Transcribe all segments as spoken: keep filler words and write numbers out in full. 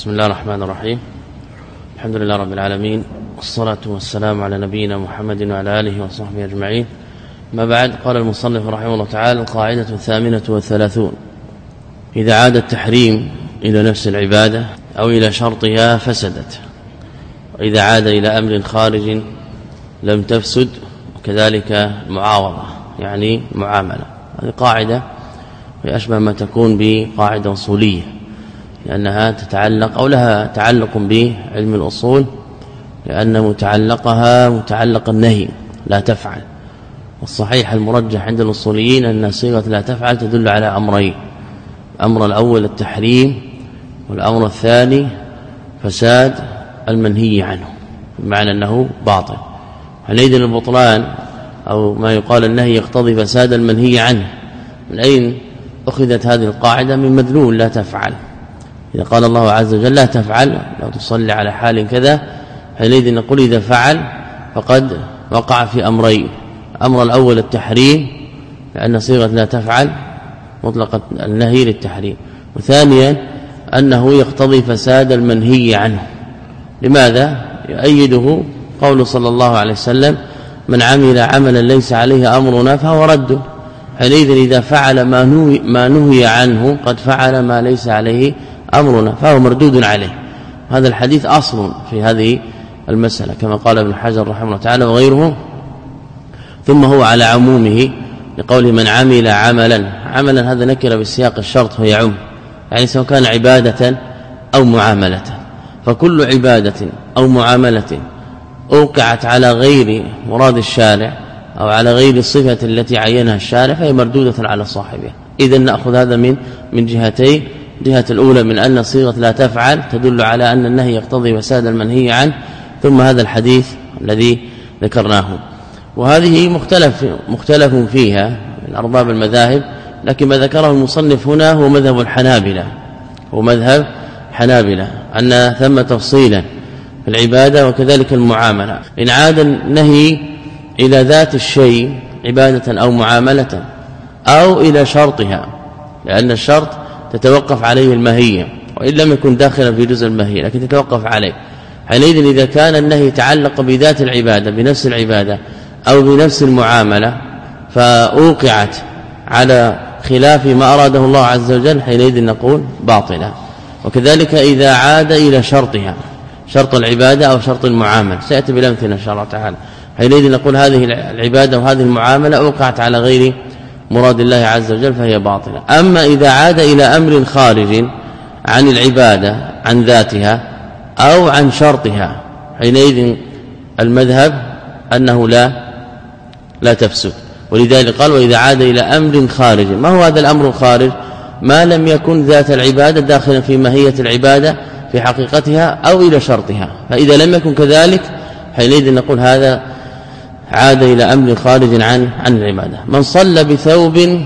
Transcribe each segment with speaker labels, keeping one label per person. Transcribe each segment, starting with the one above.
Speaker 1: بسم الله الرحمن الرحيم. الحمد لله رب العالمين، والصلاة والسلام على نبينا محمد وعلى آله وصحبه أجمعين. ما بعد، قال المصنف رحمه الله تعالى: القاعدة الثامنة والثلاثون: إذا عاد التحريم إلى نفس العبادة أو إلى شرطها فسدت، وإذا عاد إلى أمر خارج لم تفسد، وكذلك معاوضة يعني معاملة. هذه قاعدة وأشبه ما تكون بقاعدة أصولية، لأنها تتعلق أو لها تعلق بعلم الأصول، لأن متعلقها متعلق النهي لا تفعل. والصحيح المرجح عند الأصوليين أن صيغة لا تفعل تدل على أمرين: الأمر الأول التحريم، والأمر الثاني فساد المنهي عنه، بمعنى أنه باطل. حينئذ البطلان أو ما يقال النهي يقتضي فساد المنهي عنه. من أين أخذت هذه القاعدة؟ من مدلول لا تفعل. إذا قال الله عز وجل لا تفعل، لا تصلي على حال كذا، حينئذ نقول إذا فعل فقد وقع في أمرين: الأمر الأول التحريم، لأن صيغة لا تفعل مطلقة النهي للتحريم، وثانيا أنه يقتضي فساد المنهي عنه. لماذا؟ يؤيده قول صلى الله عليه وسلم: من عمل عملا ليس عليه أمرنا فهو رد. حينئذ إذا فعل ما نهي, ما نهي عنه قد فعل ما ليس عليه أمرنا فهو مردود عليه. هذا الحديث أصل في هذه المسألة كما قال ابن حجر رحمه الله تعالى وغيره. ثم هو على عمومه لقوله: من عمل عملا. عملا هذا نكر بالسياق الشرط ويعم، يعني سواء كان عبادة أو معاملة، فكل عبادة أو معاملة أوقعت على غير مراد الشارع أو على غير الصفة التي عينها الشارع فهي مردودة على صاحبها. إذن نأخذ هذا من من جهتين: جهة الأولى من أن صيغة لا تفعل تدل على أن النهي يقتضي فساد المنهي عنه، ثم هذا الحديث الذي ذكرناه. وهذه مختلف مختلف فيها من أرباب المذاهب، لكن ما ذكره المصنف هنا هو مذهب الحنابلة، هو مذهب الحنابلة أن ثم تفصيلا في العبادة وكذلك المعاملة. إن عاد النهي إلى ذات الشيء عبادة أو معاملة أو إلى شرطها، لأن الشرط تتوقف عليه الماهية وإن لم يكن داخلا في جزء الماهية لكن تتوقف عليه. حينئذ إذا كان النهي يتعلق بذات العبادة بنفس العبادة أو بنفس المعاملة فأوقعت على خلاف ما أراده الله عز وجل، حينئذ نقول باطلة. وكذلك إذا عاد إلى شرطها، شرط العبادة أو شرط المعاملة، سيأتي بالأمثلة إن شاء الله تعالى، حينئذ نقول هذه العبادة وهذه المعاملة أوقعت على غير مراد الله عز وجل فهي باطلة. أما إذا عاد إلى أمر خارج عن العبادة عن ذاتها أو عن شرطها، حينئذ المذهب أنه لا لا تفسد. ولذلك قال: وإذا عاد إلى أمر خارج. ما هو هذا الأمر الخارج؟ ما لم يكن ذات العبادة داخلا في ماهية العبادة في حقيقتها أو إلى شرطها، فإذا لم يكن كذلك حينئذ نقول هذا عاد إلى أمر خارج عن عن العبادة. من صلى بثوب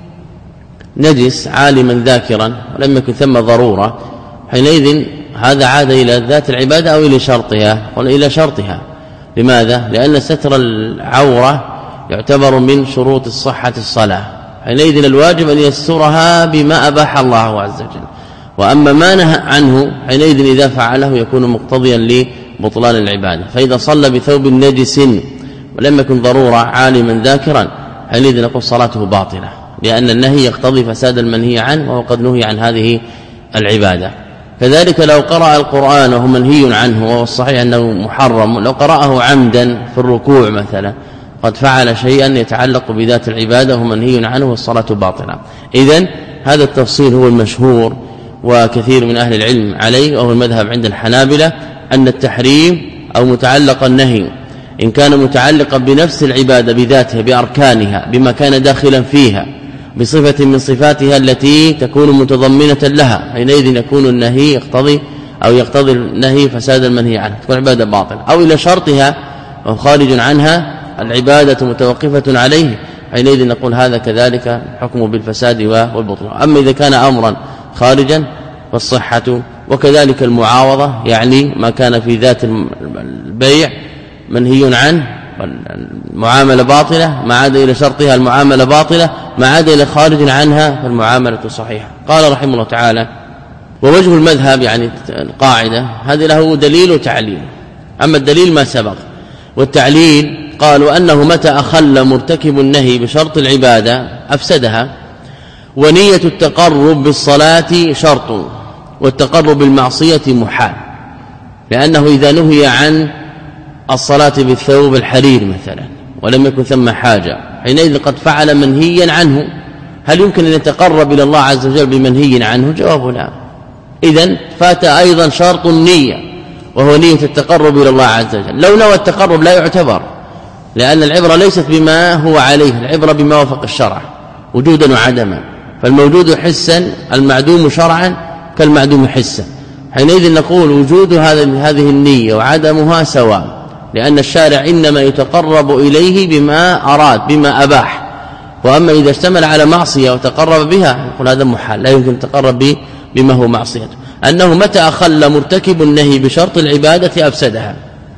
Speaker 1: نجس عالما ذاكرا ولم يكن ثم ضرورة، حينئذ هذا عاد إلى ذات العبادة أو إلى شرطها ولا إلى شرطها. لماذا؟ لأن ستر العورة يعتبر من شروط الصحة الصلاة، حينئذ الواجب أن يسترها بما أباح الله عز وجل. وأما ما نهى عنه حينئذ إذا فعله يكون مقتضيا لبطلان العبادة. فإذا صلى بثوب نجس ولم يكن ضرورة عالما ذاكرا، حينئذ نقول صلاته باطلة، لأن النهي يقتضي فساد المنهي عنه وهو قد نهي عن هذه العبادة. كذلك لو قرأ القرآن وهو منهي عنه وهو الصحيح أنه محرم، لو قرأه عمدا في الركوع مثلا قد فعل شيئا يتعلق بذات العبادة وهو منهي عنه والصلاة باطلة. إذن هذا التفصيل هو المشهور وكثير من أهل العلم عليه، وهو المذهب عند الحنابلة أن التحريم أو متعلق النهي إن كان متعلقا بنفس العبادة بذاتها بأركانها بما كان داخلا فيها بصفة من صفاتها التي تكون متضمنة لها، حينئذ يكون النهي يقتضي أو يقتضي النهي فساد المنهي عنه، تكون عبادة باطلة. أو إلى شرطها أو خارج عنها العبادة متوقفة عليه، حينئذ نقول هذا كذلك حكمه بالفساد والبطلان. أما إذا كان أمرا خارجا فالصحة. وكذلك المعاوضة، يعني ما كان في ذات البيع منهي عنه المعاملة باطلة، ما عاد إلى شرطها المعاملة باطلة، ما عاد إلى خارج عنها فالمعاملة صحيحة. قال رحمه الله تعالى: ووجه المذهب يعني القاعدة هذه له دليل وتعليل. أما الدليل ما سبق، والتعليل قالوا أنه متى أخل مرتكب النهي بشرط العبادة أفسدها، ونية التقرب بالصلاة شرط، والتقرب بالمعصية محال، لأنه إذا نهي عن الصلاة بالثوب الحرير مثلا ولم يكن ثم حاجة، حينئذ قد فعل منهيا عنه، هل يمكن أن يتقرب إلى الله عز وجل بمنهي عنه؟ جواب لا. إذن فات أيضا شرط النية، وهو نية التقرب إلى الله عز وجل. لو نوى التقرب لا يعتبر، لأن العبرة ليست بما هو عليه، العبرة بما وافق الشرع وجودا وعدما، فالموجود حسا المعدوم شرعا كالمعدوم حسا، حينئذ نقول وجود هذه النية وعدمها سواء، لأن الشارع إنما يتقرب إليه بما أراد بما أباح، وأما إذا اشتمل على معصية وتقرب بها يقول هذا محال، لا يمكن التقرب به بما هو معصية. أنه متى أخل مرتكب النهي بشرط العبادة أفسدها،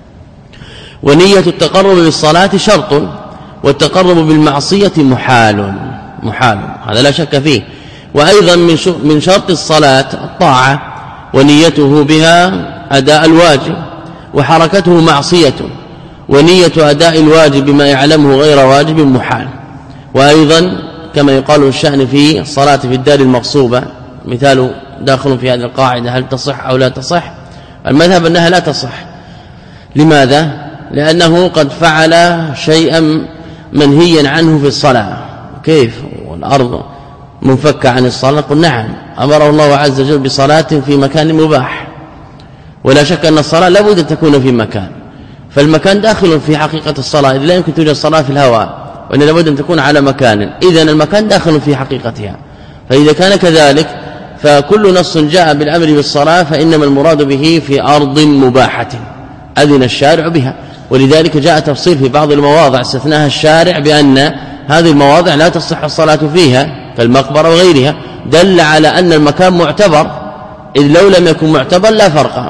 Speaker 1: ونية التقرب بالصلاة شرط، والتقرب بالمعصية محال محال هذا لا شك فيه. وأيضا من شرط الصلاة الطاعة، ونيته بها أداء الواجب، وحركته معصية، ونية أداء الواجب بما يعلمه غير واجب محال. وأيضا كما يقال الشأن في الصلاة في الدار المغصوبة، مثال داخل في هذه القاعدة، هل تصح أو لا تصح؟ المذهب أنها لا تصح. لماذا؟ لأنه قد فعل شيئا منهيا عنه في الصلاة. كيف والأرض منفكة عن الصلاة؟ قل نعم، أمره الله عز وجل بصلاة في مكان مباح، ولا شك أن الصلاة لابد أن تكون في مكان، فالمكان داخل في حقيقة الصلاة، إذ لا يمكن توجد الصلاة في الهواء، وإن لابد أن تكون على مكان، إذن المكان داخل في حقيقتها. فإذا كان كذلك فكل نص جاء بالأمر بالصلاة فإنما المراد به في أرض مباحة أذن الشارع بها، ولذلك جاء تفصيل في بعض المواضع استثناها الشارع بأن هذه المواضع لا تصح الصلاة فيها كالمقبرة وغيرها، دل على أن المكان معتبر، إذ لو لم يكن معتبر لا فرق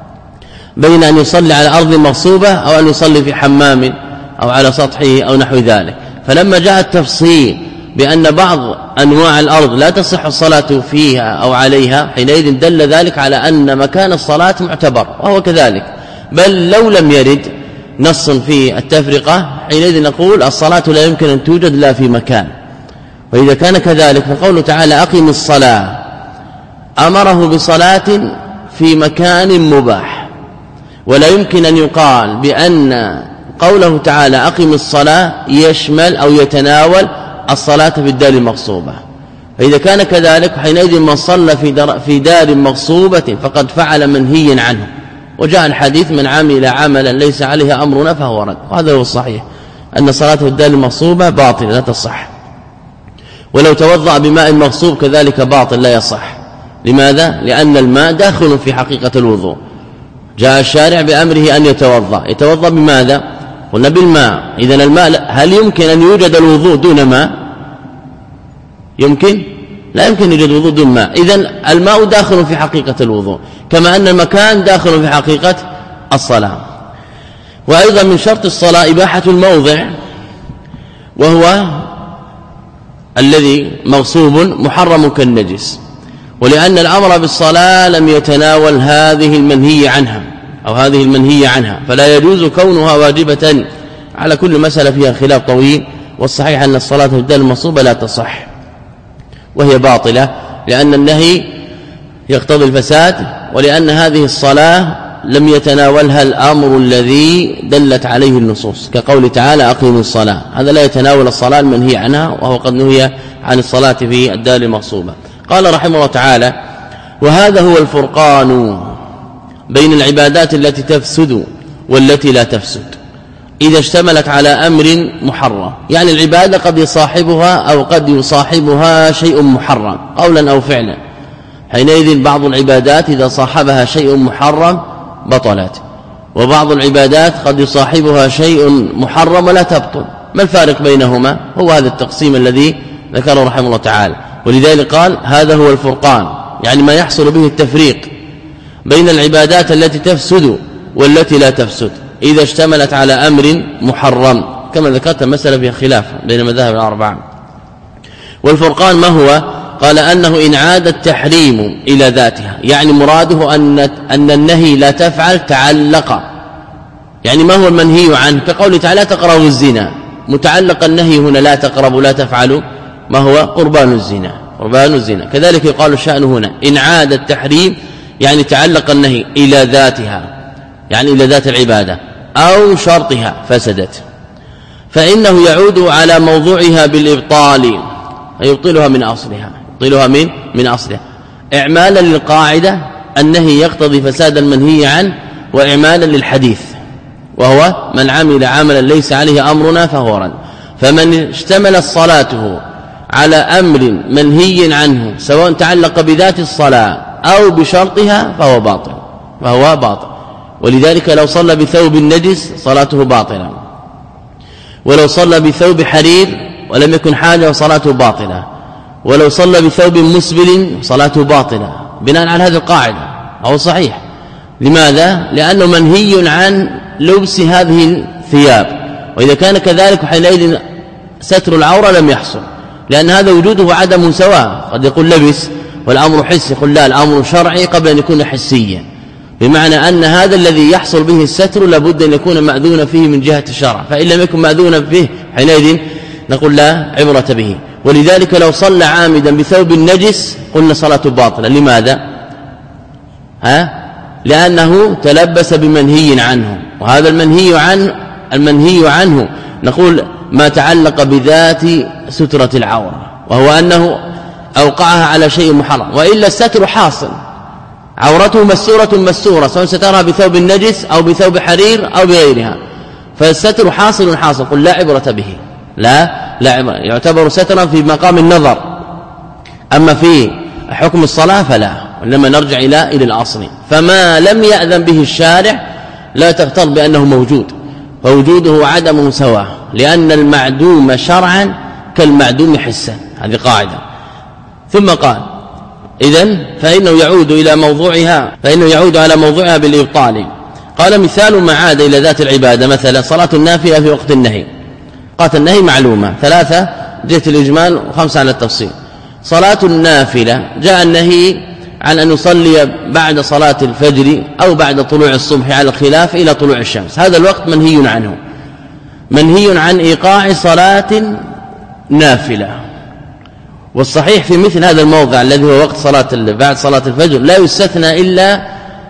Speaker 1: بين أن يصلي على أرض مغصوبة أو أن يصلي في حمام أو على سطحه أو نحو ذلك. فلما جاء التفصيل بأن بعض أنواع الأرض لا تصح الصلاة فيها أو عليها، حينئذ دل ذلك على أن مكان الصلاة معتبر، وهو كذلك. بل لو لم يرد نص في التفرقة حينئذ نقول الصلاة لا يمكن أن توجد لا في مكان. وإذا كان كذلك فقوله تعالى أقم الصلاة أمره بصلاة في مكان مباح، ولا يمكن أن يقال بأن قوله تعالى أقم الصلاة يشمل أو يتناول الصلاة في الدار المغصوبة. فإذا كان كذلك حينئذ من صلى في, في دار مغصوبة فقد فعل منهيا عنه، وجاء الحديث من عمل عملا ليس عليه أمرنا فهو رد، وهذا هو الصحيح أن صلاة في الدار المغصوبة باطلة لا تصح، ولو توضأ بماء مغصوب كذلك باطل لا يصح. لماذا؟ لأن الماء داخل في حقيقة الوضوء، جاء الشارع بأمره أن يتوضأ، يتوضأ بماذا؟ قلنا بالماء. إذن الماء هل يمكن أن يوجد الوضوء دون ماء؟ يمكن؟ لا يمكن يوجد وضوء دون ماء. إذن الماء داخل في حقيقة الوضوء، كما أن المكان داخل في حقيقة الصلاة. وأيضا من شرط الصلاة إباحة الموضع، وهو الذي مغصوب محرم كالنجس، ولأن الأمر بالصلاة لم يتناول هذه المنهي عنها أو هذه المنهي عنها، فلا يجوز كونها واجبة. على كل مسألة فيها خلاف طويل، والصحيح أن الصلاة في الدار المغصوبة لا تصح وهي باطلة، لأن النهي يقتضي الفساد، ولأن هذه الصلاة لم يتناولها الأمر الذي دلت عليه النصوص، كقول تعالى أقيموا الصلاة، هذا لا يتناول الصلاة المنهي عنها، وهو قد نهي عن الصلاة في الدار المغصوبة. قال رحمه الله تعالى: وهذا هو الفرقان بين العبادات التي تفسد والتي لا تفسد إذا اشتملت على أمر محرم، يعني العبادة قد يصاحبها أو قد يصاحبها شيء محرم قولا أو فعلا، حينئذ بعض العبادات إذا صاحبها شيء محرم بطلت، وبعض العبادات قد يصاحبها شيء محرم ولا تبطل. ما الفارق بينهما؟ هو هذا التقسيم الذي ذكره رحمه الله تعالى، ولذلك قال هذا هو الفرقان، يعني ما يحصل به التفريق بين العبادات التي تفسد والتي لا تفسد إذا اشتملت على أمر محرم، كما ذكرت المسألة فيها خلاف بين المذاهب الأربعة. والفرقان ما هو؟ قال أنه إن عاد التحريم إلى ذاتها، يعني مراده أن أن النهي لا تفعل تعلق، يعني ما هو المنهي عنه؟ كقوله تعالى لا تقربوا الزنا، متعلق النهي هنا لا تقربوا لا تفعلوا ما هو؟ قربان الزنا، قربان الزنا. كذلك يقال الشأن هنا إن عاد التحريم، يعني تعلق النهي إلى ذاتها، يعني إلى ذات العبادة أو شرطها فسدت، فإنه يعود على موضوعها بالإبطال، يبطلها من أصلها، يبطلها من من أصلها إعمالا للقاعدة النهي يقتضي فساد المنهي عنه، وإعمالا للحديث وهو من عمل عملا ليس عليه أمرنا فهو رد. فمن اشتملت صلاته على أمر منهي عنه سواء تعلق بذات الصلاة أو بشرطها فهو باطل، فهو باطل. ولذلك لو صلى بثوب النجس صلاته باطلة، ولو صلى بثوب حرير ولم يكن حاجة صلاته باطلة، ولو صلى بثوب مسبل صلاته باطلة، بناء على هذه القاعدة هو صحيح. لماذا؟ لأنه منهي عن لبس هذه الثياب، وإذا كان كذلك حينئذ ستر العورة لم يحصل، لأن هذا وجوده عدم سواء. قد يقول لبس والأمر حسي، يقول لا الأمر شرعي قبل أن يكون حسيا، بمعنى أن هذا الذي يحصل به الستر لابد أن يكون مأذون فيه من جهة الشرع، فإن لم يكن مأذون به حينئذ نقول لا عبرة به. ولذلك لو صلى عامدا بثوب النجس قلنا صلاته باطلة. لماذا؟ ها؟ لأنه تلبس بمنهي عنه، وهذا المنهي عنه المنهي عنه نقول ما تعلق بذات سترة العورة، وهو أنه أوقعها على شيء محرم، وإلا الستر حاصل، عورته مستورة مستورة سواء سترها بثوب النجس أو بثوب حرير أو بغيرها، فالستر حاصل حاصل. قل لا عبرة به، لا لا عبرة، يعتبر سترا في مقام النظر، أما في حكم الصلاة فلا، ولما نرجع إلى إلى الأصل. فما لم يأذن به الشارع لا تغتر بأنه موجود، فوجوده عدمه سواء، لأن المعدوم شرعا كالمعدوم حسا، هذه قاعدة. ثم قال إذن فإنه يعود إلى موضوعها، فإنه يعود على موضوعها بالإبطال. قال مثال ما عاد إلى ذات العبادة، مثلا صلاة النافلة في وقت النهي. قالت النهي معلومة ثلاثة جهة الإجمال وخمسة على التفصيل. صلاة النافلة جاء النهي عن أن يصلي بعد صلاة الفجر أو بعد طلوع الصبح على الخلاف إلى طلوع الشمس، هذا الوقت منهي عنه، منهي عن إيقاع صلاة نافلة. والصحيح في مثل هذا الموضع الذي هو وقت صلاة بعد صلاة الفجر لا يستثنى إلا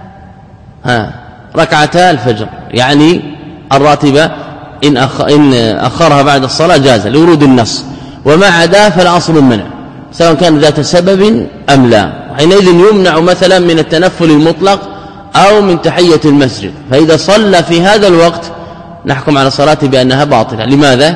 Speaker 1: ها ركعتا الفجر، يعني الراتبة إن, أخ إن أخرها بعد الصلاة جاز لورود النص، وما عدا فالأصل المنع سواء كان ذات سبب أم لا. حينئذ يمنع مثلا من التنفل المطلق أو من تحية المسجد، فإذا صلى في هذا الوقت نحكم على صلاته بأنها باطلة. لماذا؟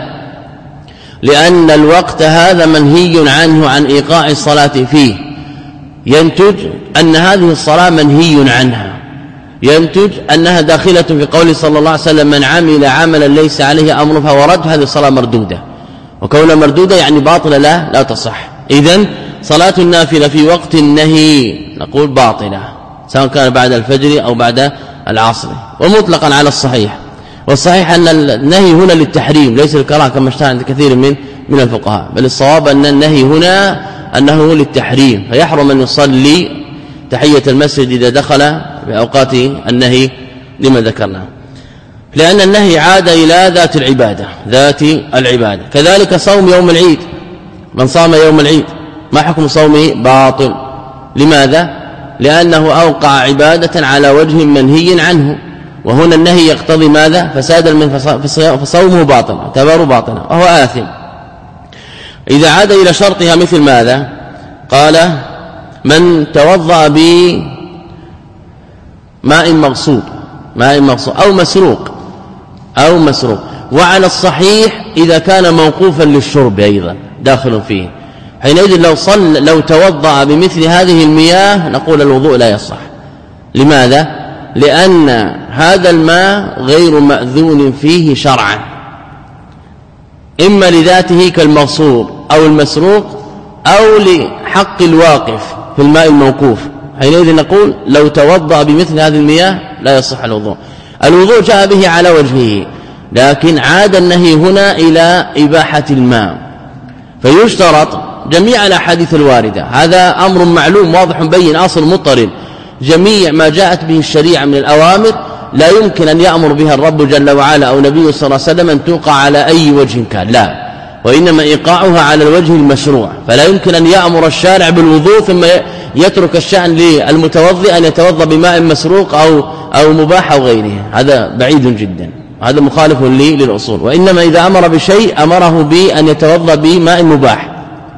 Speaker 1: لأن الوقت هذا منهي عنه عن إيقاع الصلاة فيه، ينتج أن هذه الصلاة منهي عنها، ينتج أنها داخلة في قول صلى الله عليه وسلم من عمل عملا ليس عليه أمر فهو رد، هذه الصلاة مردودة، وكونها مردودة يعني باطلة لا لا تصح. إذن صلاة النافلة في وقت النهي نقول باطلة سواء كان بعد الفجر أو بعد العصر، ومطلقا على الصحيح. والصحيح أن النهي هنا للتحريم ليس الكراهة كما اشتهر عند كثير من من الفقهاء، بل الصواب أن النهي هنا أنه للتحريم، فيحرم أن يصلي تحية المسجد إذا دخل بأوقات النهي لما ذكرنا، لأن النهي عاد إلى ذات العبادة، ذات العبادة. كذلك صوم يوم العيد، من صام يوم العيد ما حكم صومه؟ باطل. لماذا؟ لأنه أوقع عبادة على وجه منهي عنه، وهنا النهي يقتضي ماذا؟ فساد من فصومه باطل، اعتباره باطلا وهو آثم. إذا عاد إلى شرطها مثل ماذا؟ قال من توضأ بماء مغصوب، ماء مغصوب أو مسروق أو مسروق، وعلى الصحيح إذا كان موقوفا للشرب أيضا داخل فيه، حينئذ لو صل لو توضأ بمثل هذه المياه نقول الوضوء لا يصح. لماذا؟ لأن هذا الماء غير مأذون فيه شرعا، إما لذاته كالمغصوب أو المسروق أو لحق الواقف في الماء الموقوف، حينئذ نقول لو توضأ بمثل هذه المياه لا يصح الوضوء. الوضوء جاء به على وجهه، لكن عاد النهي هنا إلى إباحة الماء، فيشترط جميع الأحاديث الواردة. هذا أمر معلوم واضح بين أصل مضطرد. جميع ما جاءت به الشريعة من الأوامر لا يمكن أن يأمر بها الرب جل وعلا أو نبيه صلى الله عليه وسلم أن توقع على أي وجه كان، لا، وإنما إيقاعها على الوجه المشروع. فلا يمكن أن يأمر الشارع بالوضوء ثم يترك الشأن للمتوضئ أن يتوضأ بماء مسروق أو أو مباح أو غيره، هذا بعيد جدا، هذا مخالف لي للأصول. وإنما إذا أمر بشيء أمره بأن يتوضأ بماء مباح.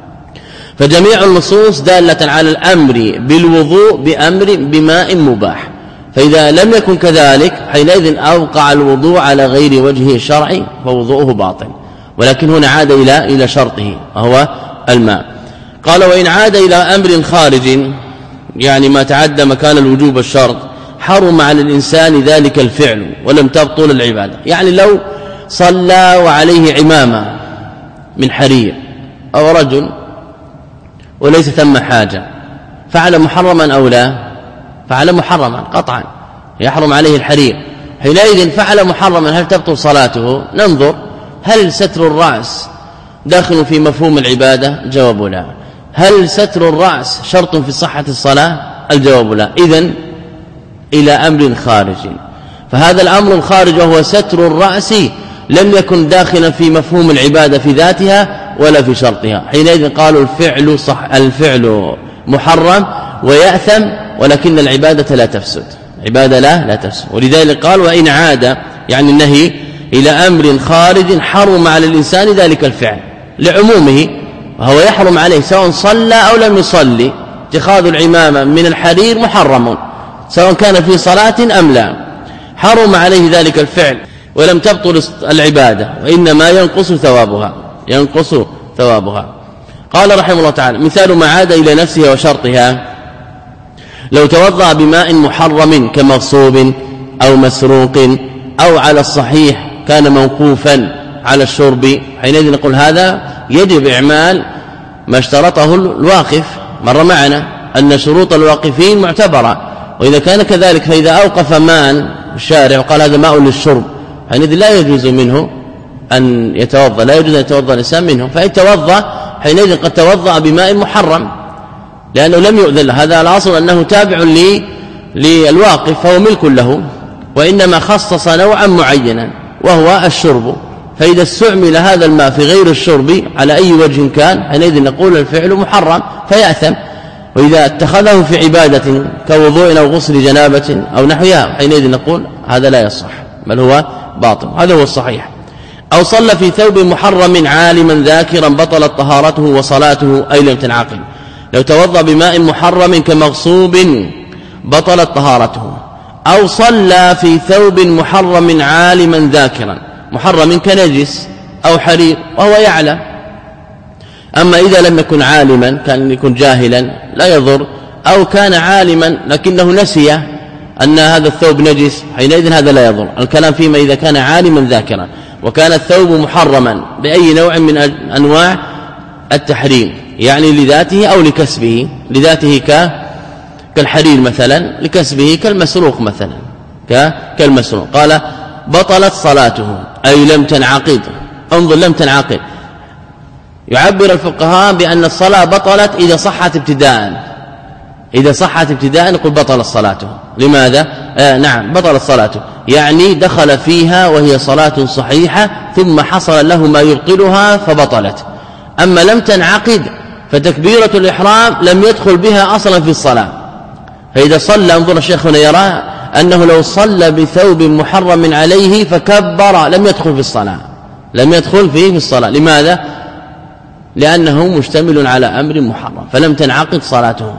Speaker 1: فجميع النصوص دالة على الأمر بالوضوء بأمر بماء مباح، فإذا لم يكن كذلك حينئذ أوقع الوضوء على غير وجهه الشرعي فوضوءه باطل. ولكن هنا عاد إلى إلى شرطه وهو الماء. قال وإن عاد إلى أمر خارج، يعني ما تعدى مكان الوجوب الشرط، حرم على الإنسان ذلك الفعل ولم تبطل العبادة. يعني لو صلى وعليه عمامة من حرير أو رجل وليس ثم حاجة، فعل محرما أو لا؟ فعل محرما قطعا، يحرم عليه الحرير. حينئذ فعل محرما، هل تبطل صلاته؟ ننظر هل ستر الرأس داخل في مفهوم العبادة؟ جواب لا. هل ستر الرأس شرط في صحة الصلاة؟ الجواب لا. إذن إلى أمر خارج، فهذا الأمر الخارج وهو ستر الرأس لم يكن داخلا في مفهوم العبادة في ذاتها ولا في شرطها. حينئذ قالوا الفعل صح، الفعل محرم ويأثم، ولكن العبادة لا تفسد، عبادة لا لا تفسد. ولذلك قال وإن عاد، يعني النهي إلى أمر خارج حرم على الإنسان ذلك الفعل لعمومه، وهو يحرم عليه سواء صلى أو لم يصلي. اتخاذ العمامة من الحرير محرم سواء كان في صلاة أم لا، حرم عليه ذلك الفعل ولم تبطل العبادة، وإنما ينقص ثوابها، ينقص ثوابها. قال رحمه الله تعالى مثال ما عاد إلى نفسها وشرطها: لو توضأ بماء محرم كمغصوب أو مسروق أو على الصحيح كان موقوفا على الشرب، حينئذ نقول هذا يجب إعمال ما اشترطه الواقف. مر معنا أن شروط الواقفين معتبرة، وإذا كان كذلك فإذا أوقف ماء الشارع وقال هذا ماء للشرب، حينئذ لا يجوز منه أن يتوضأ، لا يجوز أن يتوضأ الإنسان منه. فإن توضأ حينئذ قد توضأ بماء محرم لأنه لم يؤذن له، هذا الأصل أنه تابع للواقف فهو ملك له، وإنما خصص نوعا معينا وهو الشرب. فإذا استعمل هذا الماء في غير الشرب على أي وجه كان حينئذ نقول الفعل محرم فيأثم. وإذا اتخذه في عبادة كوضوء أو غسل جنابة أو نحوها حينئذ نقول هذا لا يصح بل هو باطل، هذا هو الصحيح. أو صلى في ثوب محرم عالما ذاكرا بطلت طهارته وصلاته أي لم تنعقد. لو توضأ بماء محرم كمغصوب بطلت طهارته. أو صلى في ثوب محرم عالما ذاكرا، محرم كنجس أو حرير وهو يعلم. أما إذا لم يكن عالما، كان يكون جاهلا لا يضر، أو كان عالما لكنه نسي أن هذا الثوب نجس، حينئذ هذا لا يضر. الكلام فيما إذا كان عالما ذاكرا وكان الثوب محرما بأي نوع من أنواع التحريم، يعني لذاته أو لكسبه. لذاته كالحرير مثلا، لكسبه كالمسروق مثلا كالمسروق. قال بطلت صلاته أي لم تنعقد. انظر لم تنعقد، يعبر الفقهاء بأن الصلاة بطلت إذا صحت ابتداء، إذا صحت ابتداء نقول بطلت صلاته. لماذا؟ آه نعم بطلت صلاته، يعني دخل فيها وهي صلاة صحيحة ثم حصل له ما يبطلها فبطلت. أما لم تنعقد فتكبيرة الإحرام لم يدخل بها أصلا في الصلاة. فإذا صلى، انظر الشيخ هنا يرى أنه لو صلى بثوب محرم عليه فكبر لم يدخل في الصلاة، لم يدخل فيه في الصلاة. لماذا؟ لأنه مشتمل على أمر محرم فلم تنعقد صلاته.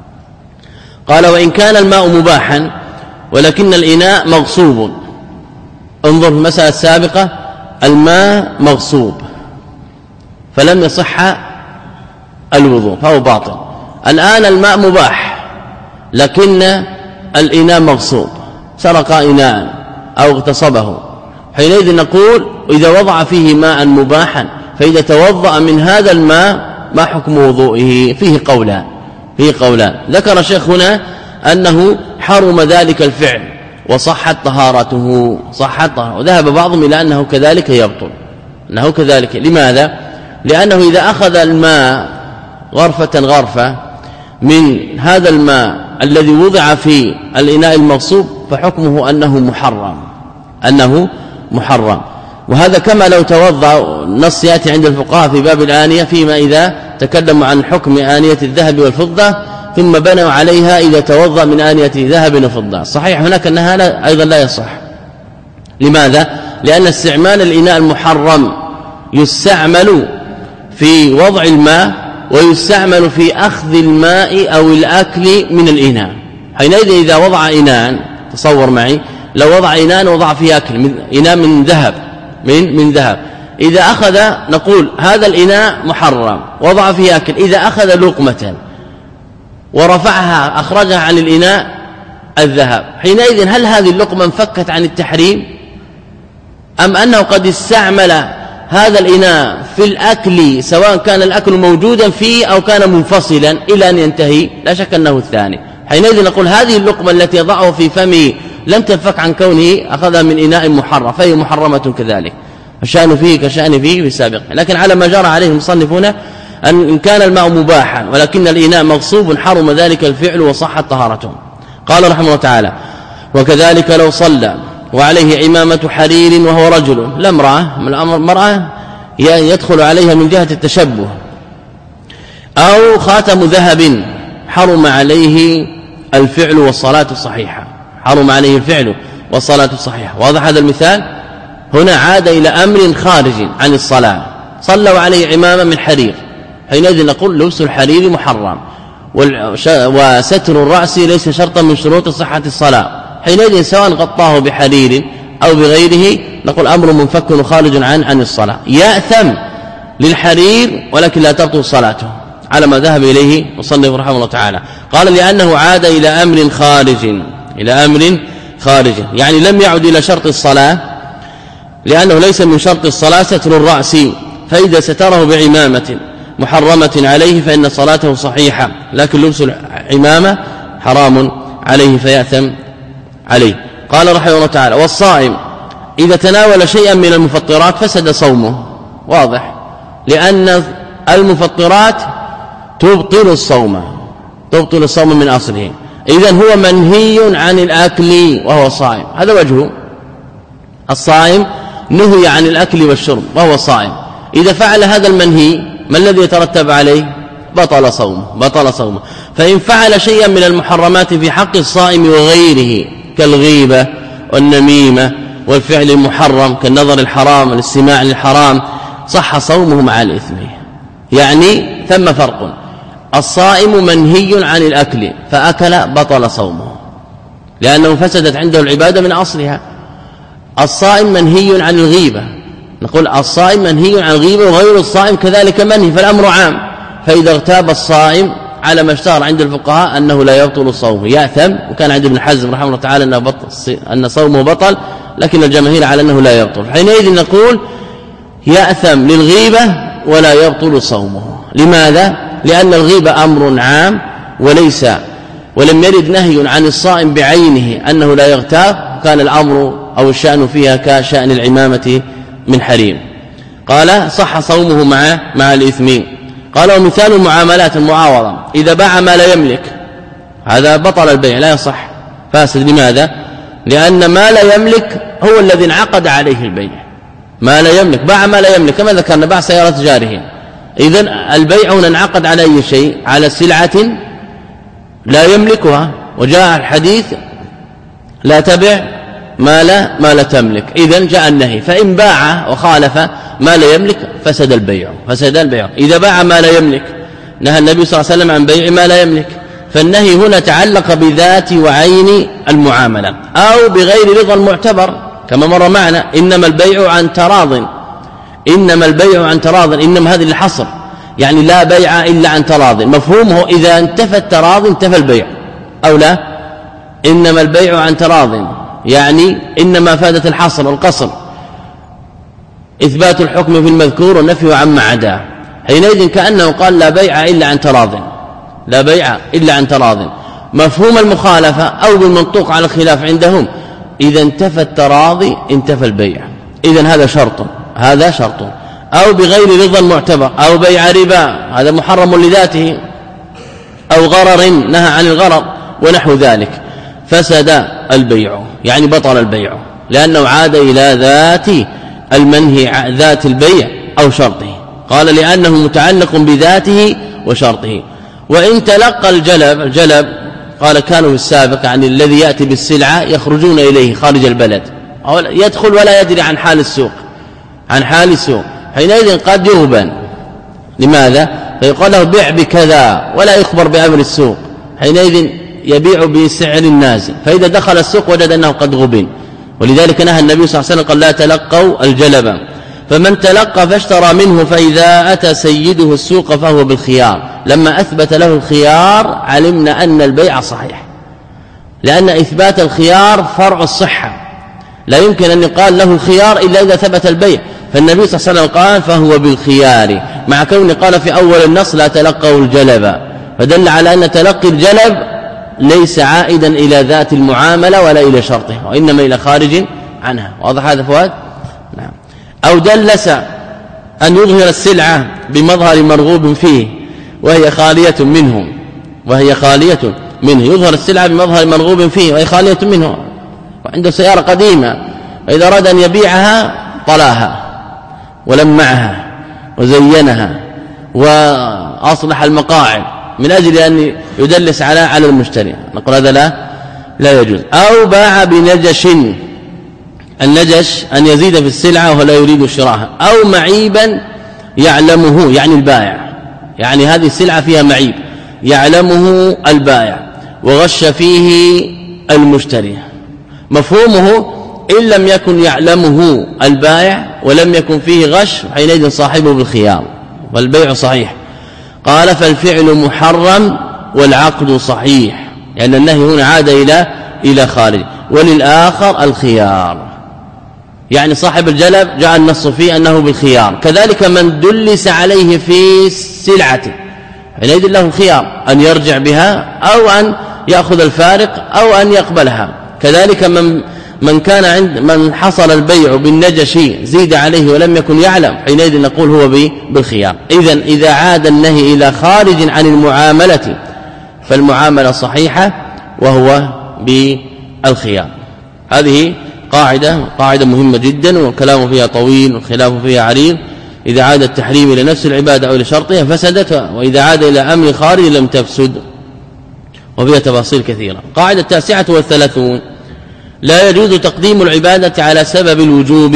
Speaker 1: قال وإن كان الماء مباحا ولكن الإناء مغصوب. انظر في المسألة السابقة الماء مغصوب فلم يصح الوضوء فهو باطل. الآن الماء مباح لكن الإناء مغصوب، سرق إناء أو اغتصبه، حينئذ نقول إذا وضع فيه ماء مباحا فإذا توضأ من هذا الماء ما حكم وضوئه؟ فيه قولان فيه قولان ذكر الشيخ هنا أنه حرم ذلك الفعل وصحت طهارته، صحت طهارته. وذهب بعضهم إلى أنه كذلك يبطل، أنه كذلك. لماذا؟ لأنه إذا أخذ الماء غرفة غرفة من هذا الماء الذي وضع في الإناء المغصوب فحكمه أنه محرم أنه محرم. وهذا كما لو توضأ، النص يأتي عند الفقهاء في باب الآنية فيما إذا تكلموا عن حكم آنية الذهب والفضة ثم بنوا عليها إذا توضأ من آنية ذهب وفضة. صحيح هناك أنها أيضا لا يصح. لماذا؟ لأن استعمال الإناء المحرم يستعمل في وضع الماء ويستعمل في أخذ الماء أو الأكل من الإناء. حينئذ إذا وضع إناء، تصور معي لو وضع إناء وضع فيه أكل من إناء من ذهب من من ذهب، إذا أخذ نقول هذا الإناء محرم وضع فيه أكل، إذا أخذ لقمة ورفعها أخرجها عن الإناء الذهب، حينئذ هل هذه اللقمة انفكت عن التحريم أم أنه قد استعمل هذا الإناء في الأكل سواء كان الأكل موجودا فيه أو كان منفصلا إلى أن ينتهي؟ لا شك أنه الثاني. حينئذ نقول هذه اللقمة التي يضعه في فمه لم تنفك عن كونه أخذها من إناء محرم فهي محرمة كذلك، الشأن فيه كشأن فيه بالسابق. لكن على ما جرى عليه المصنفون أن إن كان الماء مباحا ولكن الإناء مغصوب حرم ذلك الفعل وصحت طهارته. قال رحمه الله تعالى: وكذلك لو صلى وعليه عمامة حرير وهو رجل، لا امرأة، من الأمر مرأة يدخل عليها من جهة التشبه، أو خاتم ذهب، حرم عليه الفعل والصلاة الصحيحة، حرم عليه الفعل والصلاة الصحيحة. واضح هذا المثال؟ هنا عاد إلى أمر خارج عن الصلاة، صلى وعليه عمامة من حرير، حينئذ نقول لبس الحرير محرم، وستر الرأس ليس شرطا من شروط صحة الصلاة، حينئذ سواء غطاه بحرير أو بغيره نقول أمر منفك وخارج عن عن الصلاة. يأثم للحرير ولكن لا تبطل صلاته على ما ذهب إليه مصنف رحمه الله تعالى. قال: لأنه عاد إلى أمر خارج، إلى أمر خارج يعني لم يعد إلى شرط الصلاة، لأنه ليس من شرط الصلاة ستر الرأس، فإذا ستره بعمامة محرمة عليه فإن صلاته صحيحة، لكن لبس العمامة حرام عليه فيأثم عليه. قال رحمه الله تعالى: والصائم إذا تناول شيئا من المفطرات فسد صومه. واضح، لأن المفطرات تبطل الصوم، تبطل الصوم من أصله، إذن هو منهي عن الأكل وهو صائم. هذا وجهه، الصائم نهي عن الأكل والشرب وهو صائم، إذا فعل هذا المنهي ما الذي يترتب عليه؟ بطل صومه، بطل صومه. فإن فعل شيئا من المحرمات في حق الصائم وغيره كالغيبة والنميمة والفعل المحرم كالنظر الحرام والاستماع للحرام صح صومه مع الإثم. يعني ثم فرق، الصائم منهي عن الأكل فأكل بطل صومه لأنه فسدت عنده العبادة من أصلها. الصائم منهي عن الغيبة، نقول الصائم منهي عن الغيبة وغير الصائم كذلك منهي، فالأمر عام. فإذا اغتاب الصائم على ما اشتهر عند الفقهاء أنه لا يبطل صومه يأثم، وكان عند ابن حزم رحمه الله تعالى أنه بطل أن صومه بطل، لكن الجماهير على أنه لا يبطل. حينئذ نقول يأثم للغيبة ولا يبطل صومه. لماذا؟ لأن الغيبة أمر عام وليس ولم يرد نهي عن الصائم بعينه أنه لا يغتاب، كان الأمر أو الشأن فيها كشأن العمامة من حريم. قال صح صومه مع مع الإثم. قال ومثال المعاملات المعاوضة إذا باع ما لا يملك، هذا بطل البيع لا يصح، فاسد. لماذا؟ لأن ما لا يملك هو الذي انعقد عليه البيع، ما لا يملك، باع ما لا يملك كما ذكرنا، باع سيارة جاره، إذن البيع هنا انعقد على أي شيء؟ على سلعة لا يملكها، وجاء الحديث لا تبع ما لا ما لا تملك، إذن جاء النهي. فإن باع وخالف ما لا يملك فسد البيع، فسد البيع. إذا باع ما لا يملك نهى النبي صلى الله عليه وسلم عن بيع ما لا يملك، فالنهي هنا تعلق بذات وعين المعاملة أو بغير رضا المعتبر كما مر معنا. إنما البيع عن تراض، إنما البيع عن تراض، إنما هذه الحصر يعني لا بيع إلا عن تراض، مفهومه إذا انتفى التراض انتفى البيع أو لا. إنما البيع عن تراض يعني إنما فادت الحصر والقصر، إثبات الحكم في المذكور والنفي عما عداه. حينئذ كأنه قال لا بيع إلا عن تراض، لا بيع إلا عن تراض. مفهوم المخالفة أو بالمنطوق على الخلاف عندهم إذا انتفى التراضي انتفى البيع، إذن هذا شرط، هذا شرط. أو بغير رضا المعتبر أو بيع ربا هذا محرم لذاته أو غرر نهى عن الغرر ونحو ذلك فسد البيع يعني بطل البيع لأنه عاد إلى ذات المنهي ذات البيع أو شرطه قال لأنه متعلق بذاته وشرطه. وإن تلقى الجلب الجلب قال كانوا في السابق عن الذي يأتي بالسلعة يخرجون إليه خارج البلد أو يدخل ولا يدري عن حال السوق عن حال السوق حينئذ قد يغبن. لماذا؟ فيقال له بيع بكذا ولا يخبر بأمر السوق حينئذ يبيع بسعر نازل فإذا دخل السوق وجد أنه قد غبن. ولذلك نهى النبي صلى الله عليه وسلم قال لا تلقوا الجلب فمن تلقى فاشترى منه فإذا أتى سيده السوق فهو بالخيار. لما أثبت له الخيار علمنا أن البيع صحيح لأن إثبات الخيار فرع الصحة لا يمكن أن يقال له الخيار إلا إذا ثبت البيع فالنبي صلى الله عليه وسلم قال فهو بالخيار مع كونه قال في أول النص لا تلقوا الجلب فدل على أن تلقي الجلب ليس عائدا إلى ذات المعاملة ولا إلى شرطه وإنما إلى خارج عنها. واضح هذا فؤاد؟ نعم. أو دلس أن يظهر السلعة بمظهر مرغوب فيه وهي خالية منه وهي خالية منه يظهر السلعة بمظهر مرغوب فيه وهي خالية منه وعنده سيارة قديمة فإذا أراد أن يبيعها طلاها ولمعها وزينها وأصلح المقاعد من أجل أن يدلس على على المشتري نقول هذا لا لا يجوز. أو باع بنجش النجش أن يزيد في السلعة وهو لا يريد شراها أو معيبا يعلمه يعني البائع يعني هذه السلعة فيها معيب يعلمه البائع وغش فيه المشتري. مفهومه إن لم يكن يعلمه البائع ولم يكن فيه غش حينئذ صاحبه بالخيار والبيع صحيح. قال فالفعل محرم والعقد صحيح لأن النهي هنا عاد إلى إلى خارج. وللآخر الخيار يعني صاحب الجلب جاء النص فيه أنه بالخيار كذلك من دلس عليه في سلعته حينئذ له الخيار أن يرجع بها أو أن يأخذ الفارق أو أن يقبلها. كذلك من من كان عند من حصل البيع بالنجش زيد عليه ولم يكن يعلم حينئذ نقول هو بالخيار. إذن إذا عاد النهي إلى خارج عن المعاملة فالمعاملة صحيحة وهو بالخيار. هذه قاعدة قاعدة مهمة جدا والكلام فيها طويل والخلاف فيها عريض. إذا عاد التحريم إلى نفس العبادة أو لشرطها فسدت وإذا عاد إلى أمر خارج لم تفسد وفيها تفاصيل كثيرة. قاعدة التاسعة والثلاثون لا يجوز تقديم العبادة على سبب الوجوب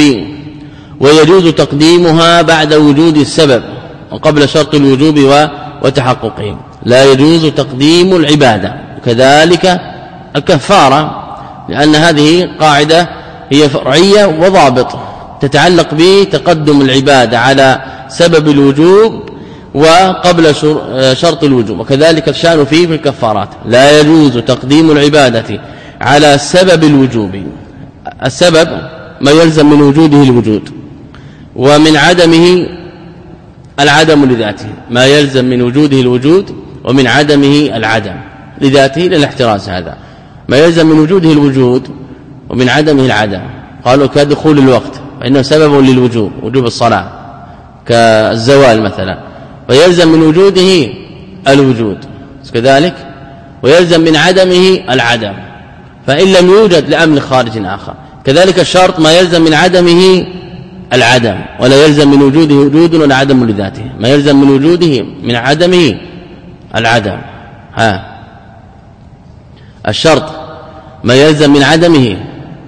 Speaker 1: ويجوز تقديمها بعد وجود السبب وقبل شرط الوجوب وتحققه. لا يجوز تقديم العبادة وكذلك الكفارة لأن هذه قاعدة هي فرعية وضابط تتعلق بتقدم العبادة على سبب الوجوب وقبل شرط الوجوب وكذلك الشأن فيه في الكفارات. لا يجوز تقديم العبادة على سبب الوجوب. السبب ما يلزم من وجوده الوجود ومن عدمه العدم لذاته ما يلزم من وجوده الوجود ومن عدمه العدم لذاته للاحتراز. هذا ما يلزم من وجوده الوجود ومن عدمه العدم قالوا كدخول الوقت فإنه سبب للوجوب وجوب الصلاة كالزوال مثلا ويلزم من وجوده الوجود كذلك ويلزم من عدمه العدم فإن لم يوجد لأمر خارج آخر. كذلك الشرط ما يلزم من عدمه العدم ولا يلزم من وجوده وجود ولا عدم لذاته ما يلزم من وجوده من عدمه العدم. ها الشرط ما يلزم من عدمه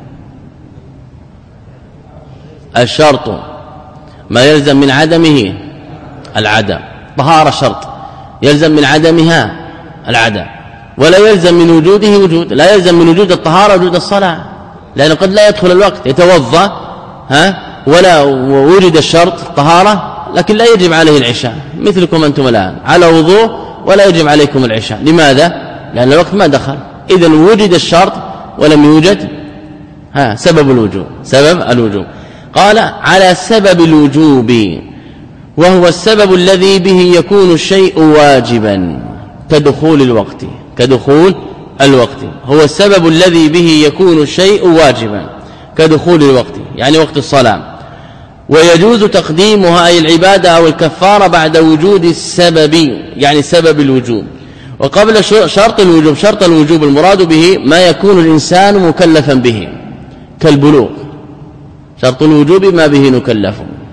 Speaker 1: الشرط ما يلزم من عدمه العدم. طهارة شرط يلزم من عدمها العدم ولا يلزم من وجوده وجود. لا يلزم من وجود الطهارة وجود الصلاة لأنه قد لا يدخل الوقت يتوضأ ها ولا وجد الشرط طهارة لكن لا يجب عليه العشاء مثلكم أنتم الآن على وضوء ولا يجب عليكم العشاء. لماذا؟ لأن الوقت ما دخل. إذن وجد الشرط ولم يوجد ها سبب الوجوب سبب الوجوب. قال على سبب الوجوب وهو السبب الذي به يكون الشيء واجبا كدخول الوقت كدخول الوقت هو السبب الذي به يكون الشيء واجبا كدخول الوقت يعني وقت الصلاة ويجوز تقديمها أي العبادة أو الكفارة بعد وجود السبب يعني سبب الوجوب. وقبل شرط الوجوب شرط الوجوب المراد به ما يكون الإنسان مكلفا به كالبلوغ. شرط الوجوب ما به نكلف.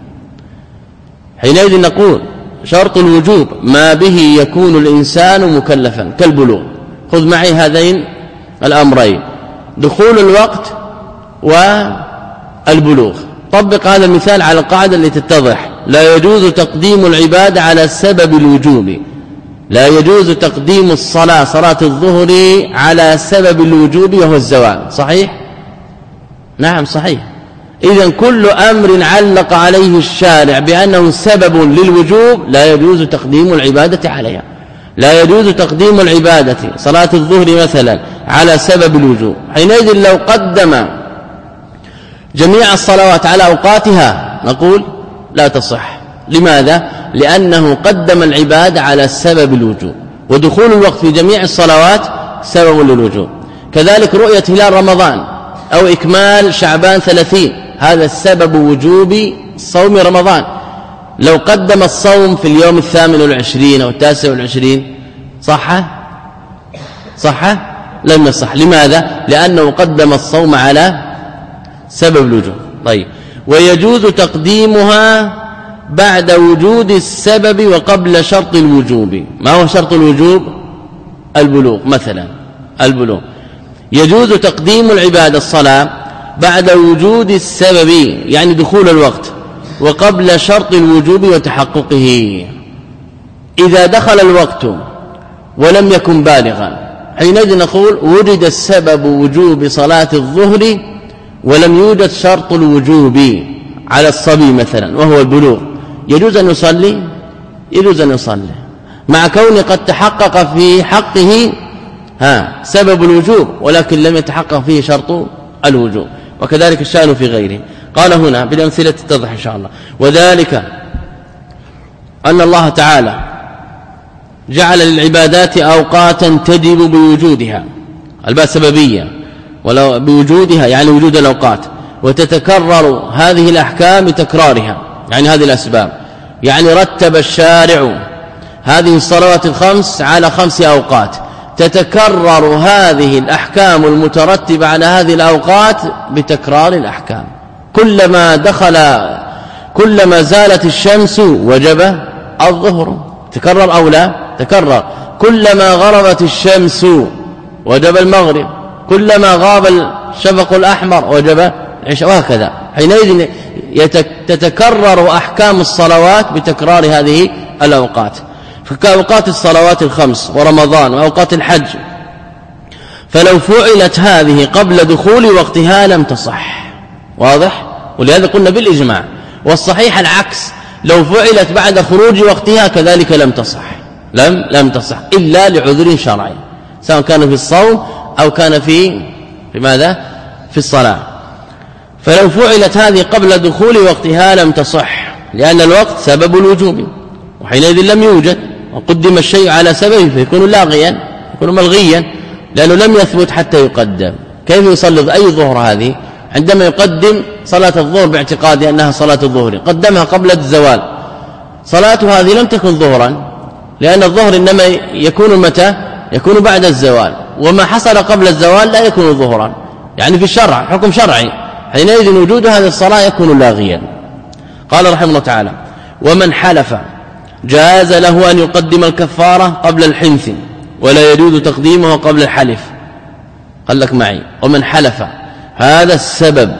Speaker 1: حينئذ نقول شرط الوجوب ما به يكون الإنسان مكلفا كالبلوغ. خذ معي هذين الأمرين دخول الوقت والبلوغ. طبق هذا المثال على القاعدة التي تتضح. لا يجوز تقديم العبادة على سبب الوجوب. لا يجوز تقديم الصلاة صلاة الظهر على سبب الوجوب وهو الزوال. صحيح؟ نعم صحيح. إذن كل أمر علق عليه الشارع بأنه سبب للوجوب لا يجوز تقديم العبادة عليها. لا يجوز تقديم العبادة صلاة الظهر مثلا على سبب الوجوب. حينئذ لو قدم جميع الصلوات على أوقاتها نقول لا تصح. لماذا؟ لأنه قدم العبادة على سبب الوجوب، ودخول الوقت في جميع الصلوات سبب للوجوب. كذلك رؤية هلال رمضان أو إكمال شعبان ثلاثين هذا السبب وجوب صوم رمضان. لو قدم الصوم في اليوم الثامن والعشرين أو التاسع والعشرين صح؟ صح؟ لم يصح. لماذا؟ لأنه قدم الصوم على سبب الوجوب. طيب ويجوز تقديمها بعد وجود السبب وقبل شرط الوجوب. ما هو شرط الوجوب؟ البلوغ مثلا. البلوغ يجوز تقديم العبادة الصلاة بعد وجود السبب يعني دخول الوقت وقبل شرط الوجوب وتحققه. إذا دخل الوقت ولم يكن بالغا حينئذ نقول وجد السبب وجوب صلاة الظهر ولم يوجد شرط الوجوب على الصبي مثلا وهو البلوغ. يجوز أن يصلي؟ يجوز أن يصلي مع كونه قد تحقق في حقه ها سبب الوجوب ولكن لم يتحقق فيه شرط الوجوب. وكذلك الشأن في غيره. قال هنا بالأمثلة تتضح إن شاء الله. وذلك أن الله تعالى جعل للعبادات أوقاتا تجب بوجودها الباء سببية ولو بوجودها يعني وجود الأوقات وتتكرر هذه الأحكام بتكرارها يعني هذه الأسباب. يعني رتب الشارع هذه الصلوات الخمس على خمس أوقات تتكرر هذه الأحكام المترتبة على هذه الأوقات بتكرار الأحكام. كلما دخل كلما زالت الشمس وجب الظهر تكرر أو لا تكرر. كلما غربت الشمس وجب المغرب. كلما غاب الشفق الأحمر وجب العشاء وهكذا. حينئذ تتكرر أحكام الصلوات بتكرار هذه الأوقات. فكأوقات الصلوات الخمس ورمضان وأوقات الحج فلو فعلت هذه قبل دخول وقتها لم تصح. واضح؟ ولهذا قلنا بالإجماع. والصحيح العكس لو فعلت بعد خروج وقتها كذلك لم تصح. لم لم تصح إلا لعذر شرعي سواء كان في الصوم أو كان في في ماذا؟ في الصلاة. فلو فعلت هذه قبل دخول وقتها لم تصح لأن الوقت سبب الوجوب وحينئذ لم يوجد وقدم الشيء على سببه فيكون لاغيا يكون ملغيا لأنه لم يثبت حتى يقدم. كيف يصلي أي ظهر هذه عندما يقدم صلاة الظهر باعتقاد أنها صلاة الظهر قدمها قبل الزوال صلاة هذه لم تكن ظهرا لأن الظهر إنما يكون متى؟ يكون بعد الزوال وما حصل قبل الزوال لا يكون ظهرا يعني في الشرع حكم شرعي. حينئذ وجود هذه الصلاة يكون لاغيا. قال رحمه الله تعالى ومن حلف جاز له أن يقدم الكفارة قبل الحنث ولا يجوز تقديمه قبل الحلف. قال لك معي ومن حلف هذا السبب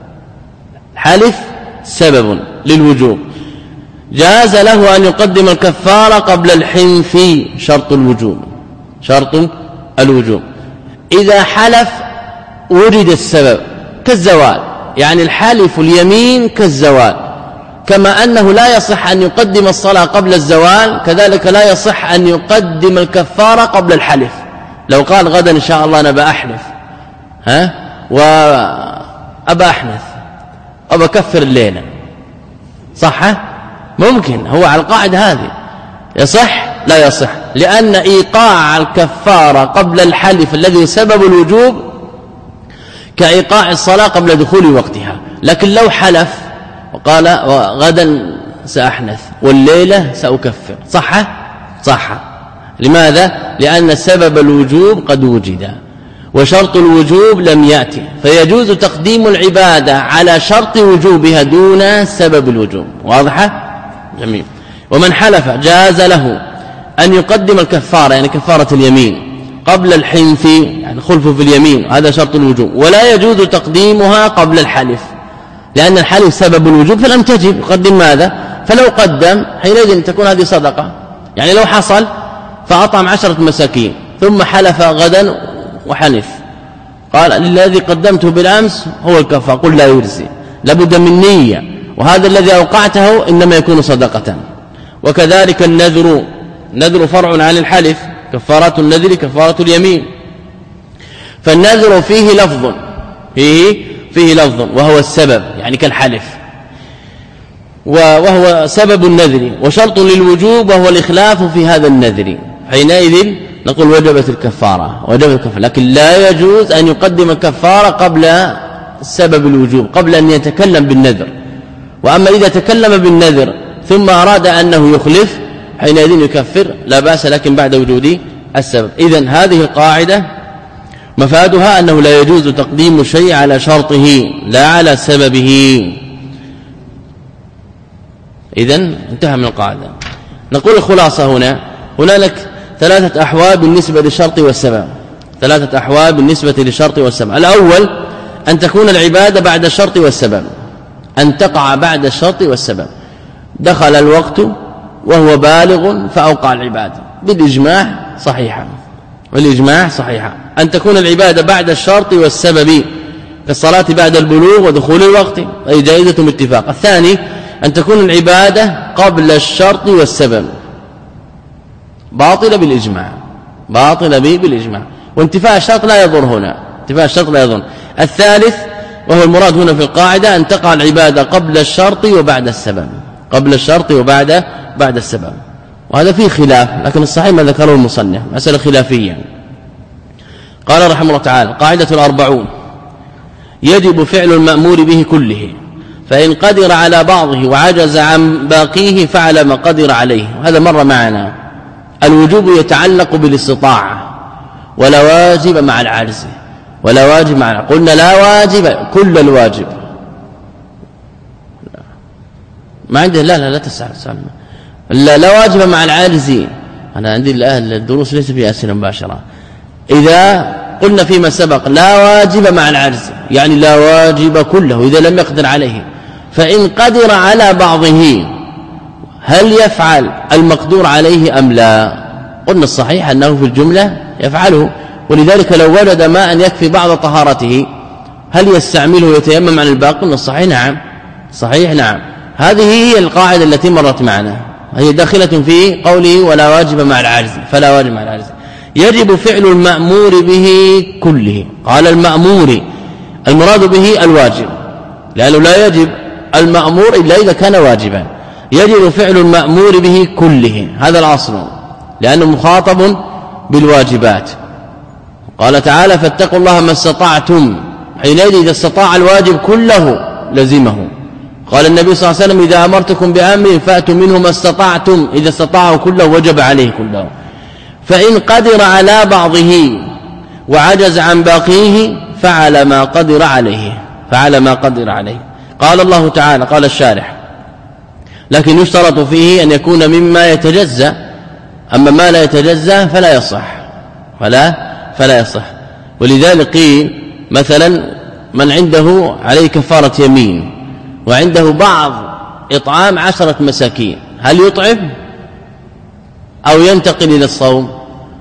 Speaker 1: حلف سبب للوجوب جاز له أن يقدم الكفارة قبل الحنث شرط الوجوب شرط الوجوب. إذا حلف وجد السبب كالزوال يعني الحلف اليمين كالزوال. كما أنه لا يصح أن يقدم الصلاة قبل الزوال كذلك لا يصح أن يقدم الكفارة قبل الحلف. لو قال غدا إن شاء الله أنا بأحلف ها وأبا أحنث أبا كفر الليلة صح؟ ممكن هو على القاعدة هذه يصح؟ لا يصح لأن إيقاع الكفارة قبل الحلف الذي سبب الوجوب كإيقاع الصلاة قبل دخول وقتها. لكن لو حلف وقال غدا سأحنث والليلة سأكفر، صح صح. لماذا؟ لأن سبب الوجوب قد وجد وشرط الوجوب لم يأتي، فيجوز تقديم العبادة على شرط وجوبها دون سبب الوجوب. واضحة؟ جميل. ومن حلف جاز له أن يقدم الكفارة يعني كفارة اليمين قبل الحنث يعني خلف في اليمين، هذا شرط الوجوب، ولا يجوز تقديمها قبل الحلف لأن الحلف سبب الوجوب فلم تجب. يقدم ماذا؟ فلو قدم حينئذ تكون هذه صدقة. يعني لو حصل فأطعم عشرة مساكين ثم حلف غدا وحنف، قال الذي قدمته بالأمس هو الكفار، قل لا يجزي، لابد من نية، وهذا الذي أوقعته إنما يكون صدقة. وكذلك النذر، نذر فرع عن الحلف، كفارات النذر كفارة اليمين. فالنذر فيه لفظ فيه فيه لفظ وهو السبب يعني كالحلف، وهو سبب النذر وشرط للوجوب وهو الإخلاف في هذا النذر، حينئذ نقول وجبت الكفارة وجبت الكفارة. لكن لا يجوز أن يقدم الكفارة قبل سبب الوجوب، قبل أن يتكلم بالنذر. وأما إذا تكلم بالنذر ثم أراد أنه يخلف حينئذ يكفر لا بأس، لكن بعد وجود السبب. إذن هذه القاعدة مفادها أنه لا يجوز تقديم الشيء على شرطه لا على سببه. إذن انتهى من القاعدة. نقول الخلاصة هنا، هنالك ثلاثة أحوال بالنسبة للشرط والسبب، ثلاثة أحوال بالنسبة للشرط والسبب. الأول أن تكون العبادة بعد الشرط والسبب، أن تقع بعد الشرط والسبب. دخل الوقت وهو بالغ فأوقع العبادة بالإجماع صحيحة، والإجماع صحيحة. أن تكون العبادة بعد الشرط والسبب كالصلاة بعد البلوغ ودخول الوقت، أي جائزة باتفاق. الثاني أن تكون العبادة قبل الشرط والسبب، باطلة بالإجماع، باطلة به بالإجماع، وانتفاء الشرط لا يضر هنا، انتفاء الشرط لا يضر. الثالث وهو المراد هنا في القاعدة أن تقع العبادة قبل الشرط وبعد السبب، قبل الشرط وبعد بعد السبب. وهذا فيه خلاف، لكن الصحيح ما ذكره المصنف مسألة خلافية. قال رحمه الله تعالى: قاعدة الأربعون: يجب فعل المأمور به كله، فإن قدر على بعضه وعجز عن باقيه فعل ما قدر عليه. وهذا مر معنا. الوجوب يتعلق بالاستطاعة ولا واجب مع العجز، ولا واجب مع، قلنا لا واجب كل الواجب، ما عنده لا لا لا تسأل لا لا واجب مع العاجز. أنا عندي الأهل الدروس ليس فيها أسئلة مباشرة. إذا قلنا فيما سبق لا واجب مع العجز يعني لا واجب كله إذا لم يقدر عليه، فإن قدر على بعضه هل يفعل المقدور عليه أم لا؟ قلنا الصحيح أنه في الجملة يفعله، ولذلك لو وجد ماء يكفي بعض طهارته هل يستعمله ويتيمم عن الباقي؟ قلنا الصحيح نعم، صحيح نعم. هذه هي القاعدة التي مرت معنا، هي داخلة في قوله ولا واجب مع العاجز، فلا واجب مع العاجز. يجب فعل المأمور به كله. قال المأمور المراد به الواجب، لأنه لا يجب المأمور إلا إذا كان واجبا. يجب فعل المأمور به كله، هذا الأصل، لأنه مخاطب بالواجبات. قال تعالى: فاتقوا الله ما استطعتم، حينئذ إذا استطاع الواجب كله لزمه. قال النبي صلى الله عليه وسلم: إذا أمرتكم بأمر فأتوا منه ما استطعتم، إذا استطاعوا كله وجب عليه كله. فإن قدر على بعضه وعجز عن باقيه فعل ما قدر عليه، فعل ما قدر عليه. قال الله تعالى، قال الشارح: لكن يشترط فيه أن يكون مما يتجزأ، أما ما لا يتجزأ فلا يصح، فلا فلا يصح. ولذلك قيل مثلا من عنده عليه كفارة يمين وعنده بعض إطعام عشرة مساكين، هل يطعم أو ينتقل إلى الصوم؟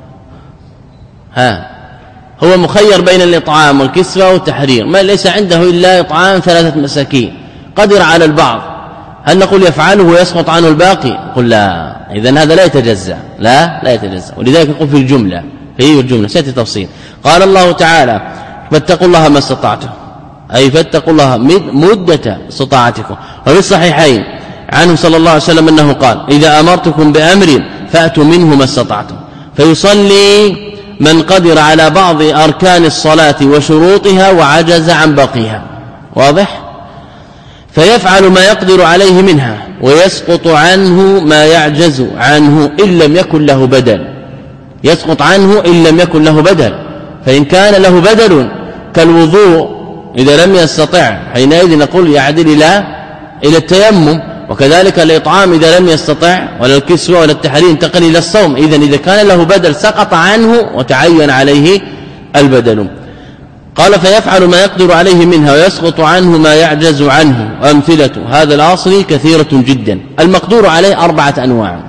Speaker 1: ها هو مخير بين الإطعام والكسوة والتحرير، ما ليس عنده إلا إطعام ثلاثة مساكين، قدر على البعض، هل نقول يفعله ويسقط عنه الباقي؟ قل لا، إذن هذا لا يتجزأ، لا لا يتجزأ. ولذلك نقول في الجملة، في الجملة سيأتي تفصيل. قال الله تعالى: فاتقوا الله ما استطعتم، أي فاتقوا الله مدة استطاعتكم. وفي الصحيحين عنه صلى الله عليه وسلم أنه قال: إذا أمرتكم بأمر فأتوا منه ما استطعتم. فيصلي من قدر على بعض أركان الصلاة وشروطها وعجز عن باقيها. واضح؟ فيفعل ما يقدر عليه منها ويسقط عنه ما يعجز عنه إن لم يكن له بدل. يسقط عنه إن لم يكن له بدل، فإن كان له بدل كالوضوء إذا لم يستطع حينئذ نقول يعدل إلى إلى التيمم، وكذلك الإطعام إذا لم يستطع ولا الكسوة ولا التحرير انتقل إلى الصوم. إذن إذا كان له بدل سقط عنه وتعين عليه البدل. قال فيفعل ما يقدر عليه منها ويسقط عنه ما يعجز عنه. أمثلة هذا الأصل كثيرة جدا. المقدور عليه أربعة أنواع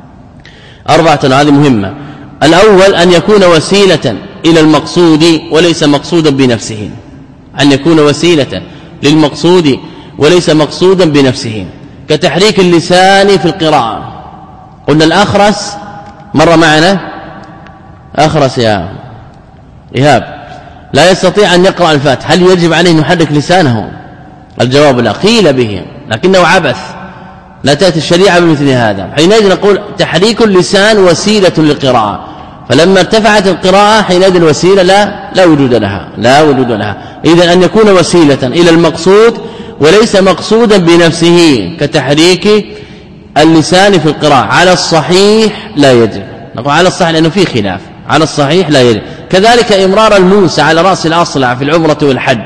Speaker 1: أربعة أنواع هذه مهمة. الأول أن يكون وسيلة إلى المقصود وليس مقصودا بنفسه، أن يكون وسيلة للمقصود وليس مقصودا بنفسه، كتحريك اللسان في القراءة. قلنا الأخرس مر معنا، أخرس يا إيهاب لا يستطيع أن يقرأ الفاتحة، هل يجب عليه أن يحرك لسانه؟ الجواب لا، قيل به لكنه عبث، لا تأتي الشريعة بمثل هذا. حينئذ نقول تحريك اللسان وسيلة للقراءة، فلما ارتفعت القراءة حينئذ الوسيلة لا لا وجود لها لا وجود لها إذن أن يكون وسيلة إلى المقصود وليس مقصودا بنفسه، كتحريك اللسان في القراءة. على الصحيح لا يجب، نقول على الصحيح لأنه فيه خلاف، على الصحيح لا يجب. كذلك إمرار الموسى على رأس الأصلع في العمرة والحج،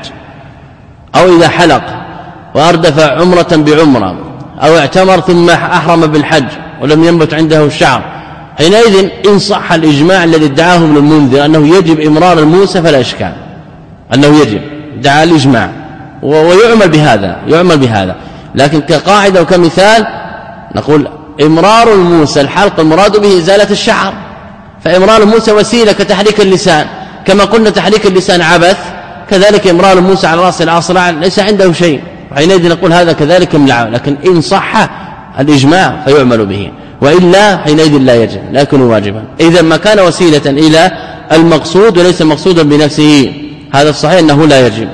Speaker 1: أو إذا حلق وأردف عمرة بعمرة، أو اعتمر ثم أحرم بالحج ولم ينبت عنده الشعر، حينئذ إن صح الإجماع الذي ادعاه ابن المنذر أنه يجب إمرار الموسى فلا إشكال، أنه يجب، ادعى الإجماع ويعمل بهذا يعمل بهذا لكن كقاعدة وكمثال نقول إمرار الموسى الحلق المراد به إزالة الشعر، فإمرار الموسى وسيلة كتحريك اللسان، كما قلنا تحريك اللسان عبث، كذلك إمرار الموسى على رأس الأصلع ليس عنده شيء، حينئذ نقول هذا كذلك ملعب، لكن إن صح الإجماع فيعمل به، وإلا حينئذ لا يجب لا يكون واجبا. إذا ما كان وسيلة إلى المقصود وليس مقصودا بنفسه هذا الصحيح أنه لا يجب،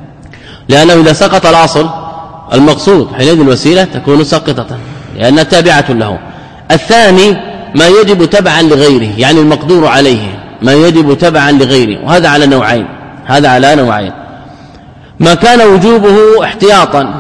Speaker 1: لأنه إذا سقط الأصل المقصود حينئذ الوسيلة تكون ساقطة لأنها تابعة له. الثاني ما يجب تبعا لغيره، يعني المقدور عليه ما يجب تبعا لغيره، وهذا على نوعين هذا على نوعين ما كان وجوبه احتياطا،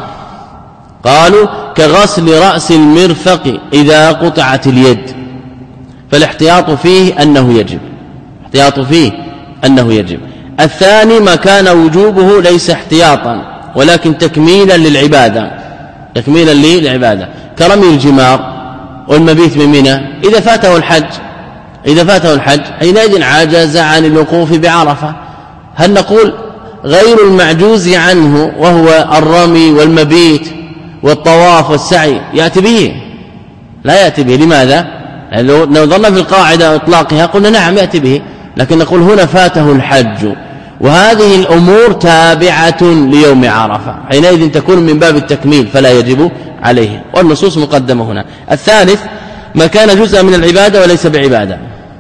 Speaker 1: قالوا كغسل رأس المرفق إذا قطعت اليد، فالاحتياط فيه أنه يجب احتياط فيه أنه يجب. الثاني ما كان وجوبه ليس احتياطا ولكن تكميلا للعبادة تكميلا للعبادة، كرمي الجمار والمبيت من منى إذا فاته الحج إذا فاته الحج حينئذ عجز عن الوقوف بعرفة، هل نقول غير المعجوز عنه وهو الرمي والمبيت والطواف والسعي يأتي به؟ لا يأتي به. لماذا؟ لو نظرنا في القاعدة إطلاقها قلنا نعم يأتي به، لكن نقول هنا فاته الحج وهذه الأمور تابعة ليوم عرفة، حينئذ تكون من باب التكميل فلا يجب عليه، والنصوص مقدمة هنا. الثالث ما كان جزءا من العبادة وليس بعبادة،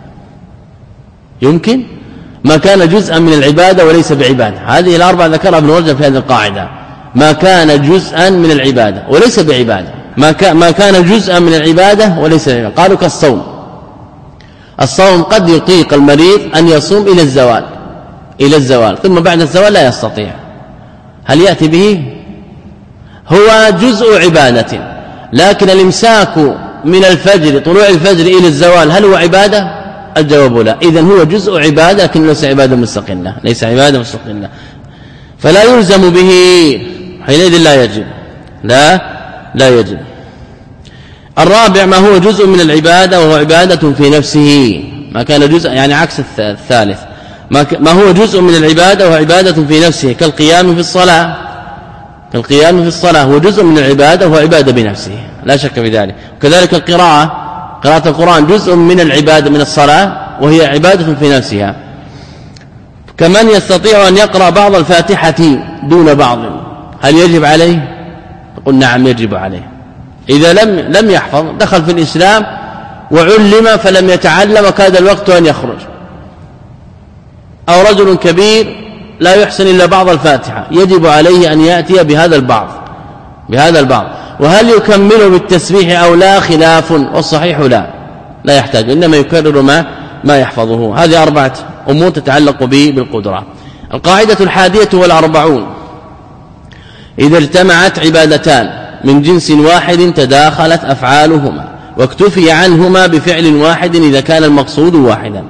Speaker 1: يمكن ما كان جزءا من العبادة وليس بعبادة، هذه الأربعة ذكرها ابن رجب في هذه القاعدة، ما كان جزءا من العبادة وليس بعبادة، ما كان ما كان جزءا من العبادة وليس بعبادة. قالوا كالصوم، الصوم قد يطيق المريض أن يصوم إلى الزوال إلى الزوال ثم بعد الزوال لا يستطيع، هل يأتي به؟ هو جزء عبادة، لكن الإمساك من الفجر طلوع الفجر إلى الزوال هل هو عبادة؟ الجواب لا. إذن هو جزء عبادة لكن ليس عبادة مستقلة ليس عبادة مستقلة فلا يلزم به، حينئذ لا يجب لا لا يجب. الرابع ما هو جزء من العبادة وهو عبادة في نفسه، ما كان جزء يعني عكس الثالث، ما هو جزء من العبادة وهو عبادة في نفسه، كالقيام في الصلاة كالقيام في الصلاة هو جزء من العبادة وهو عبادة بنفسه لا شك في ذلك. وكذلك القراءة قراءة القرآن جزء من العبادة من الصلاة وهي عبادة في نفسها. كمن يستطيع أن يقرأ بعض الفاتحة دون بعض هل يجب عليه؟ قل نعم يجب عليه. إذا لم لم يحفظ دخل في الإسلام وعلم فلم يتعلم كاد الوقت أن يخرج، أو رجل كبير لا يحسن إلا بعض الفاتحة يجب عليه أن يأتي بهذا البعض بهذا البعض وهل يكمل بالتسبيح أو لا خلاف، والصحيح لا لا يحتاج، إنما يكرر ما ما يحفظه. هذه أربعة أمور تتعلق به بالقدرة. القاعدة الحادية والأربعون إذا اجتمعت عبادتان من جنس واحد تداخلت أفعالهما واكتفي عنهما بفعل واحد إذا كان المقصود واحدا.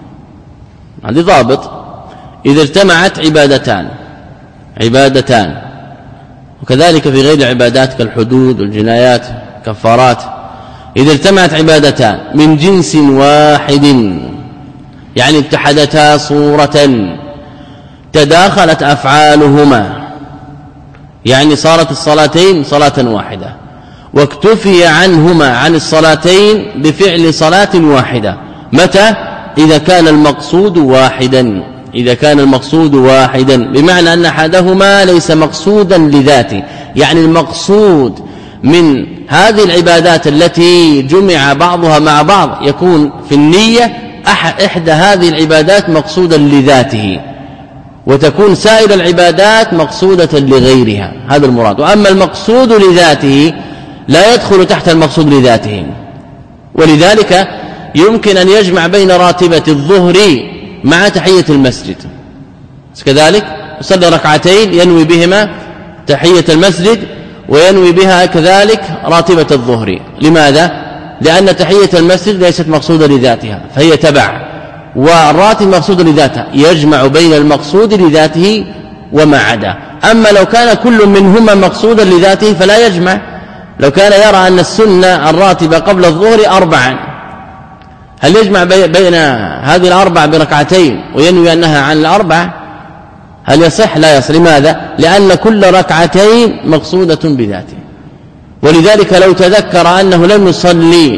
Speaker 1: هذا ضابط. إذا اجتمعت عبادتان عبادتان وكذلك في غير العبادات كالحدود والجنايات كفارات. إذا اجتمعت عبادتان من جنس واحد يعني اتحدتا صورة تداخلت أفعالهما يعني صارت الصلاتين صلاة واحدة واكتفي عنهما عن الصلاتين بفعل صلاة واحدة. متى؟ إذا كان المقصود واحدا إذا كان المقصود واحدا بمعنى أن أحدهما ليس مقصودا لذاته، يعني المقصود من هذه العبادات التي جمع بعضها مع بعض يكون في النية إحدى هذه العبادات مقصودا لذاته وتكون سائر العبادات مقصودة لغيرها. هذا المراد. وأما المقصود لذاته لا يدخل تحت المقصود لذاته، ولذلك يمكن أن يجمع بين راتبة الظهر مع تحية المسجد كذلك يصلي ركعتين ينوي بهما تحية المسجد وينوي بها كذلك راتبة الظهر. لماذا؟ لأن تحية المسجد ليست مقصودة لذاتها فهي تبع، والراتب مقصود لذاتها، يجمع بين المقصود لذاته وما عدا. أما لو كان كل منهما مقصودا لذاته فلا يجمع. لو كان يرى أن السنة الراتبة قبل الظهر أربعا، هل يجمع بين هذه الأربع بركعتين وينوي أنها عن الأربع؟ هل يصح؟ لا يصح. لماذا؟ لأن كل ركعتين مقصودة بذاته. ولذلك لو تذكر أنه لم يصلي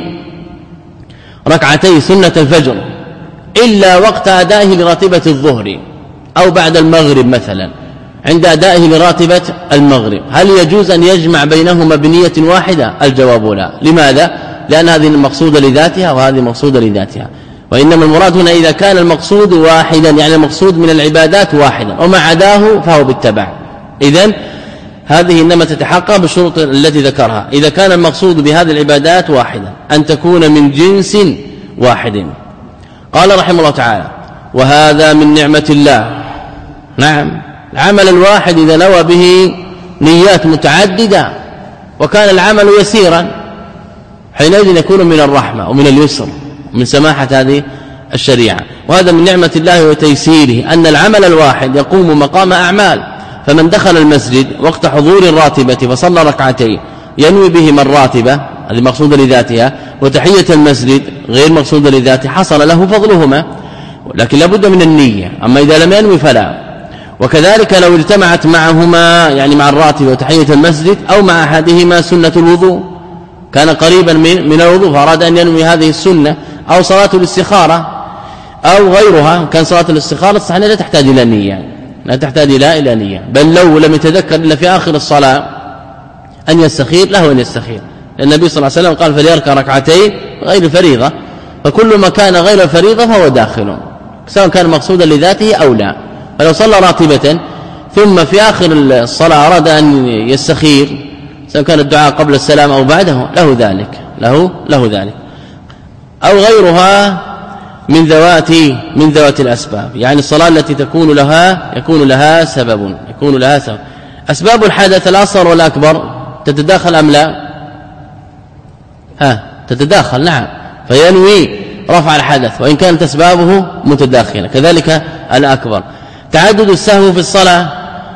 Speaker 1: ركعتي سنة الفجر إلا وقت أدائه لراتبة الظهر أو بعد المغرب مثلا عند أدائه لراتبة المغرب، هل يجوز أن يجمع بينهما بنية واحدة؟ الجواب لا. لماذا؟ لأن هذه المقصودة لذاتها وهذه مقصودة لذاتها. وإنما المراد هنا إذا كان المقصود واحدا يعني المقصود من العبادات واحدا وما عداه فهو بالتبع. إذن هذه إنما تتحقق بالشروط التي ذكرها. إذا كان المقصود بهذه العبادات واحدا أن تكون من جنس واحد. قال رحمه الله تعالى: وهذا من نعمة الله. نعم، العمل الواحد إذا نوى به نيات متعددة وكان العمل يسيرا حينئذ يكون من الرحمة ومن اليسر ومن سماحة هذه الشريعة. وهذا من نعمة الله وتيسيره أن العمل الواحد يقوم مقام أعمال. فمن دخل المسجد وقت حضور الراتبة فصلى ركعتين ينوي بهما الراتبة هذه مقصودة لذاتها وتحية المسجد غير مقصودة لذاته حصل له فضلهما، لكن لابد من النية. أما إذا لم ينوي فلا. وكذلك لو اجتمعت معهما يعني مع الراتبة وتحية المسجد أو مع أحدهما سنة الوضوء كان قريبا من من الوضوء فأراد أن ينوي هذه السنة أو صلاة الاستخارة أو غيرها، كان صلاة الاستخارة الصحيحة لا تحتاج إلى نية، لا تحتاج إلى إلى نية. بل لو لم يتذكر إلا في آخر الصلاة أن يستخير له أن يستخير، لأن النبي صلى الله عليه وسلم قال فليركع ركعتين غير الفريضة، فكل ما كان غير الفريضة فهو داخل سواء كان مقصودا لذاته أو لا. فلو صلى راتبة ثم في آخر الصلاة أراد أن يستخير سواء كان الدعاء قبل السلام أو بعده له ذلك له له ذلك أو غيرها من ذوات من ذوات الأسباب، يعني الصلاة التي تكون لها يكون لها سبب يكون لها سبب. أسباب الحدث الأصغر والأكبر تتداخل أم لا؟ ها تتداخل. نعم، فينوي رفع الحدث وإن كانت أسبابه متداخلة. كذلك الأكبر. تعدد السهو في الصلاة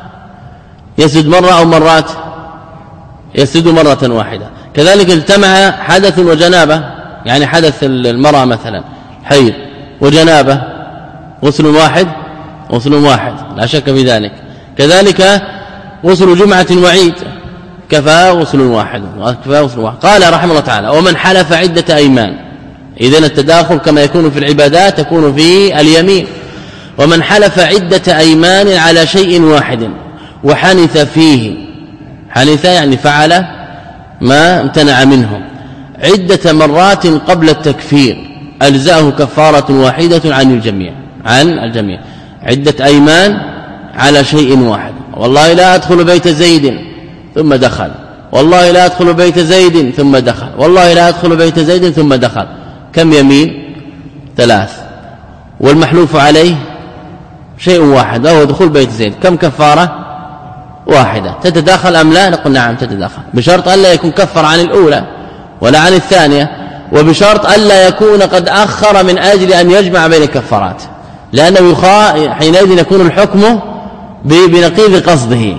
Speaker 1: يسجد مرة أو مرات؟ يسجد مرة واحدة. كذلك اجتمع حدث وجنابة، يعني حدث المرأة مثلا حيض وجنابة غسل واحد غسل واحد لا شك في ذلك. كذلك غسل جمعة وعيد كفى غسل واحد كفى غسل واحد. قال رحمه الله تعالى: ومن حلف عدة أيمان. إذن التداخل كما يكون في العبادات يكون في اليمين. ومن حلف عدة أيمان على شيء واحد وحنث فيه، حنث يعني فعل ما امتنع منه عدة مرات قبل التكفير أجزاه كفارة واحدة عن الجميع عن الجميع. عدة أيمان على شيء واحد: والله لا أدخل بيت زيد ثم دخل، والله لا أدخل بيت زيد ثم دخل، والله لا أدخل بيت زيد ثم دخل. كم يمين؟ ثلاث. والمحلوف عليه شيء واحد وهو دخول بيت زيد، كم كفارة؟ واحدة تتداخل أم لا؟ نقول نعم تتداخل، بشرط ألا يكون كفر عن الأولى ولا عن الثانية، وبشرط ألا يكون قد أخر من أجل أن يجمع بين الكفارات، لأنه يخا حينئذ يكون الحكم بنقيض قصده،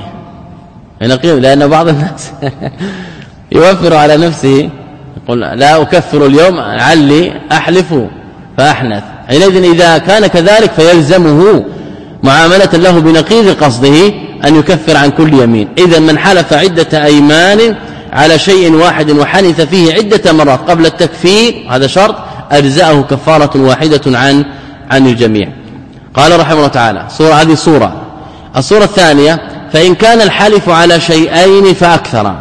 Speaker 1: لأن بعض الناس يوفر على نفسه يقول لا أكفر اليوم لعلي أحلف فأحنث، حينئذ إذا كان كذلك فيلزمه معاملة له بنقيض قصده أن يكفر عن كل يمين. إذا من حلف عدة أيمان على شيء واحد وحنث فيه عدة مرات قبل التكفير هذا شرط أجزأه كفارة واحدة عن عن الجميع. قال رحمه الله تعالى صورة هذه صورة. الصورة الثانية فإن كان الحلف على شيئين فأكثر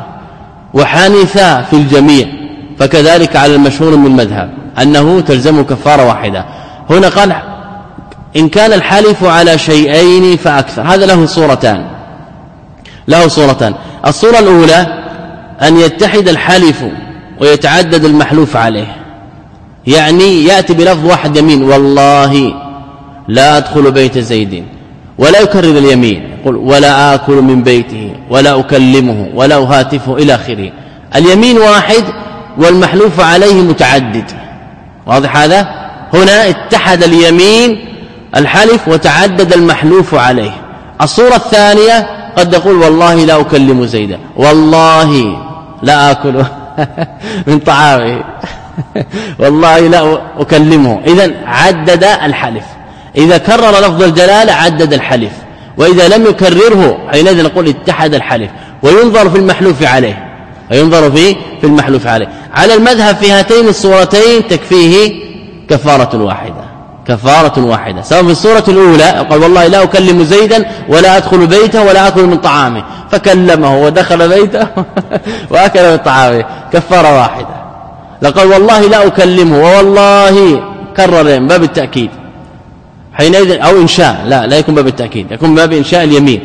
Speaker 1: وحنث في الجميع فكذلك على المشهور من المذهب أنه تلزم كفارة واحدة. هنا قال إن كان الحلف على شيئين فأكثر، هذا له صورتان له صورتان الصورة الأولى أن يتحد الحلف ويتعدد المحلوف عليه، يعني يأتي بلفظ واحد يمين والله لا أدخل بيت زيد ولا يكرر اليمين، يقول ولا آكل من بيته ولا أكلمه ولا أهاتفه إلى آخره، اليمين واحد والمحلوف عليه متعدد، واضح هذا؟ هنا اتحد اليمين الحلف وتعدد المحلوف عليه. الصورة الثانية قد يقول والله لا أكلم زيدا والله لا آكل من طعامه والله لا أكلمه، إذن عدد الحلف، إذا كرر لفظ الجلالة عدد الحلف، وإذا لم يكرره حينئذ نقول اتحد الحلف، وينظر في المحلوف عليه وينظر فيه في المحلوف عليه. على المذهب في هاتين الصورتين تكفيه كفارة واحدة كفارة واحدة، سواء في الصورة الأولى قال والله لا أكلم زيدا ولا أدخل بيته ولا أكل من طعامه فكلمه ودخل بيته وأكل من طعامه كفارة واحدة. لقال والله لا أكلمه ووالله كرر من باب التأكيد حينئذ، أو إنشاء لا لا يكون باب التأكيد، يكون باب إنشاء اليمين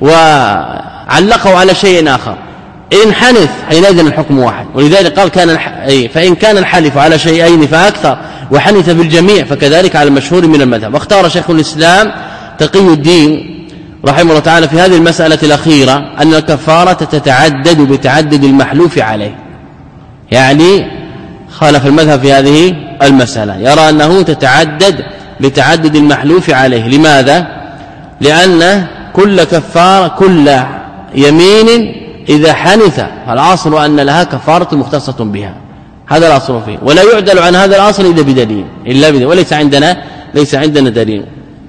Speaker 1: وعلقه على شيء آخر، إن حنث حينئذ الحكم واحد. ولذلك قال كان الح... فإن كان الحلف على شيئين فأكثر وحنث في الجميع فكذلك على المشهور من المذهب. واختار شيخ الإسلام تقي الدين رحمه الله تعالى في هذه المسألة الأخيرة أن الكفارة تتعدد بتعدد المحلوف عليه، يعني خالف المذهب في هذه المسألة، يرى أنه تتعدد بتعدد المحلوف عليه. لماذا؟ لأن كل كفارة كل يمين إذا حنث فالعاصل أن لها كفارة مختصة بها، هذا الأصل فيه، ولا يعدل عن هذا الأصل إلا بدليل إلا بدليل وليس عندنا ليس عندنا دليل.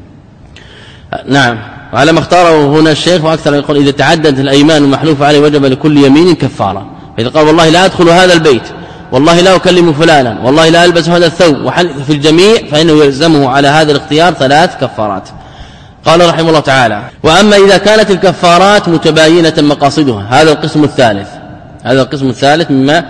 Speaker 1: نعم، وعلى ما اختاره هنا الشيخ وأكثر يقول إذا تعددت الأيمان المحلوف عليه وجب لكل يمين كفارة. فإذا قال والله لا أدخل هذا البيت والله لا أكلم فلانا والله لا ألبس هذا الثوب وحنث في الجميع فإنه يلزمه على هذا الاختيار ثلاث كفارات. قال رحمه الله تعالى وأما إذا كانت الكفارات متباينة مقاصدها، هذا القسم الثالث هذا القسم الثالث مما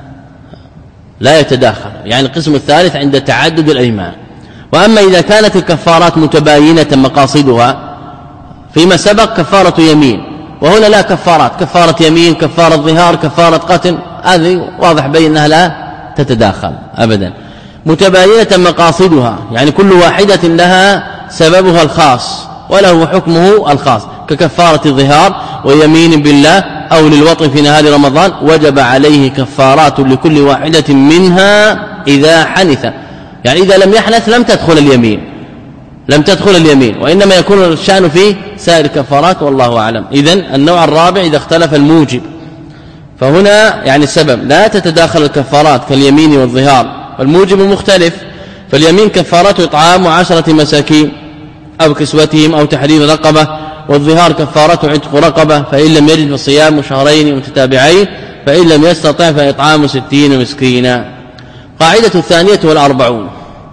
Speaker 1: لا يتداخل، يعني القسم الثالث عند تعدد الأيمان. وأما إذا كانت الكفارات متباينة مقاصدها فيما سبق كفارة يمين، وهنا لا كفارات، كفارة يمين كفارة ظهار كفارة قتل، هذه واضح بين أنها لا تتداخل أبدا. متباينة مقاصدها يعني كل واحدة لها سببها الخاص وله حكمه الخاص، ككفارة الظهار ويمين بالله أو للوطن في نهار رمضان وجب عليه كفارات لكل واحدة منها إذا حنث، يعني إذا لم يحنث لم تدخل اليمين لم تدخل اليمين وإنما يكون الشأن في سائر الكفارات والله أعلم. إذن النوع الرابع إذا اختلف الموجب، فهنا يعني السبب لا تتداخل الكفارات كاليمين والظهار، والموجب مختلف، فاليمين كفارته إطعام عشرة مساكين أو كسوتهم أو تحرير رقبة، والظهار كفارته عتق رقبة، فإن لم يجد فصيام شهرين متتابعين، فإن لم يستطع فإطعام ستين مسكينا. قاعدة الثانية والأربعون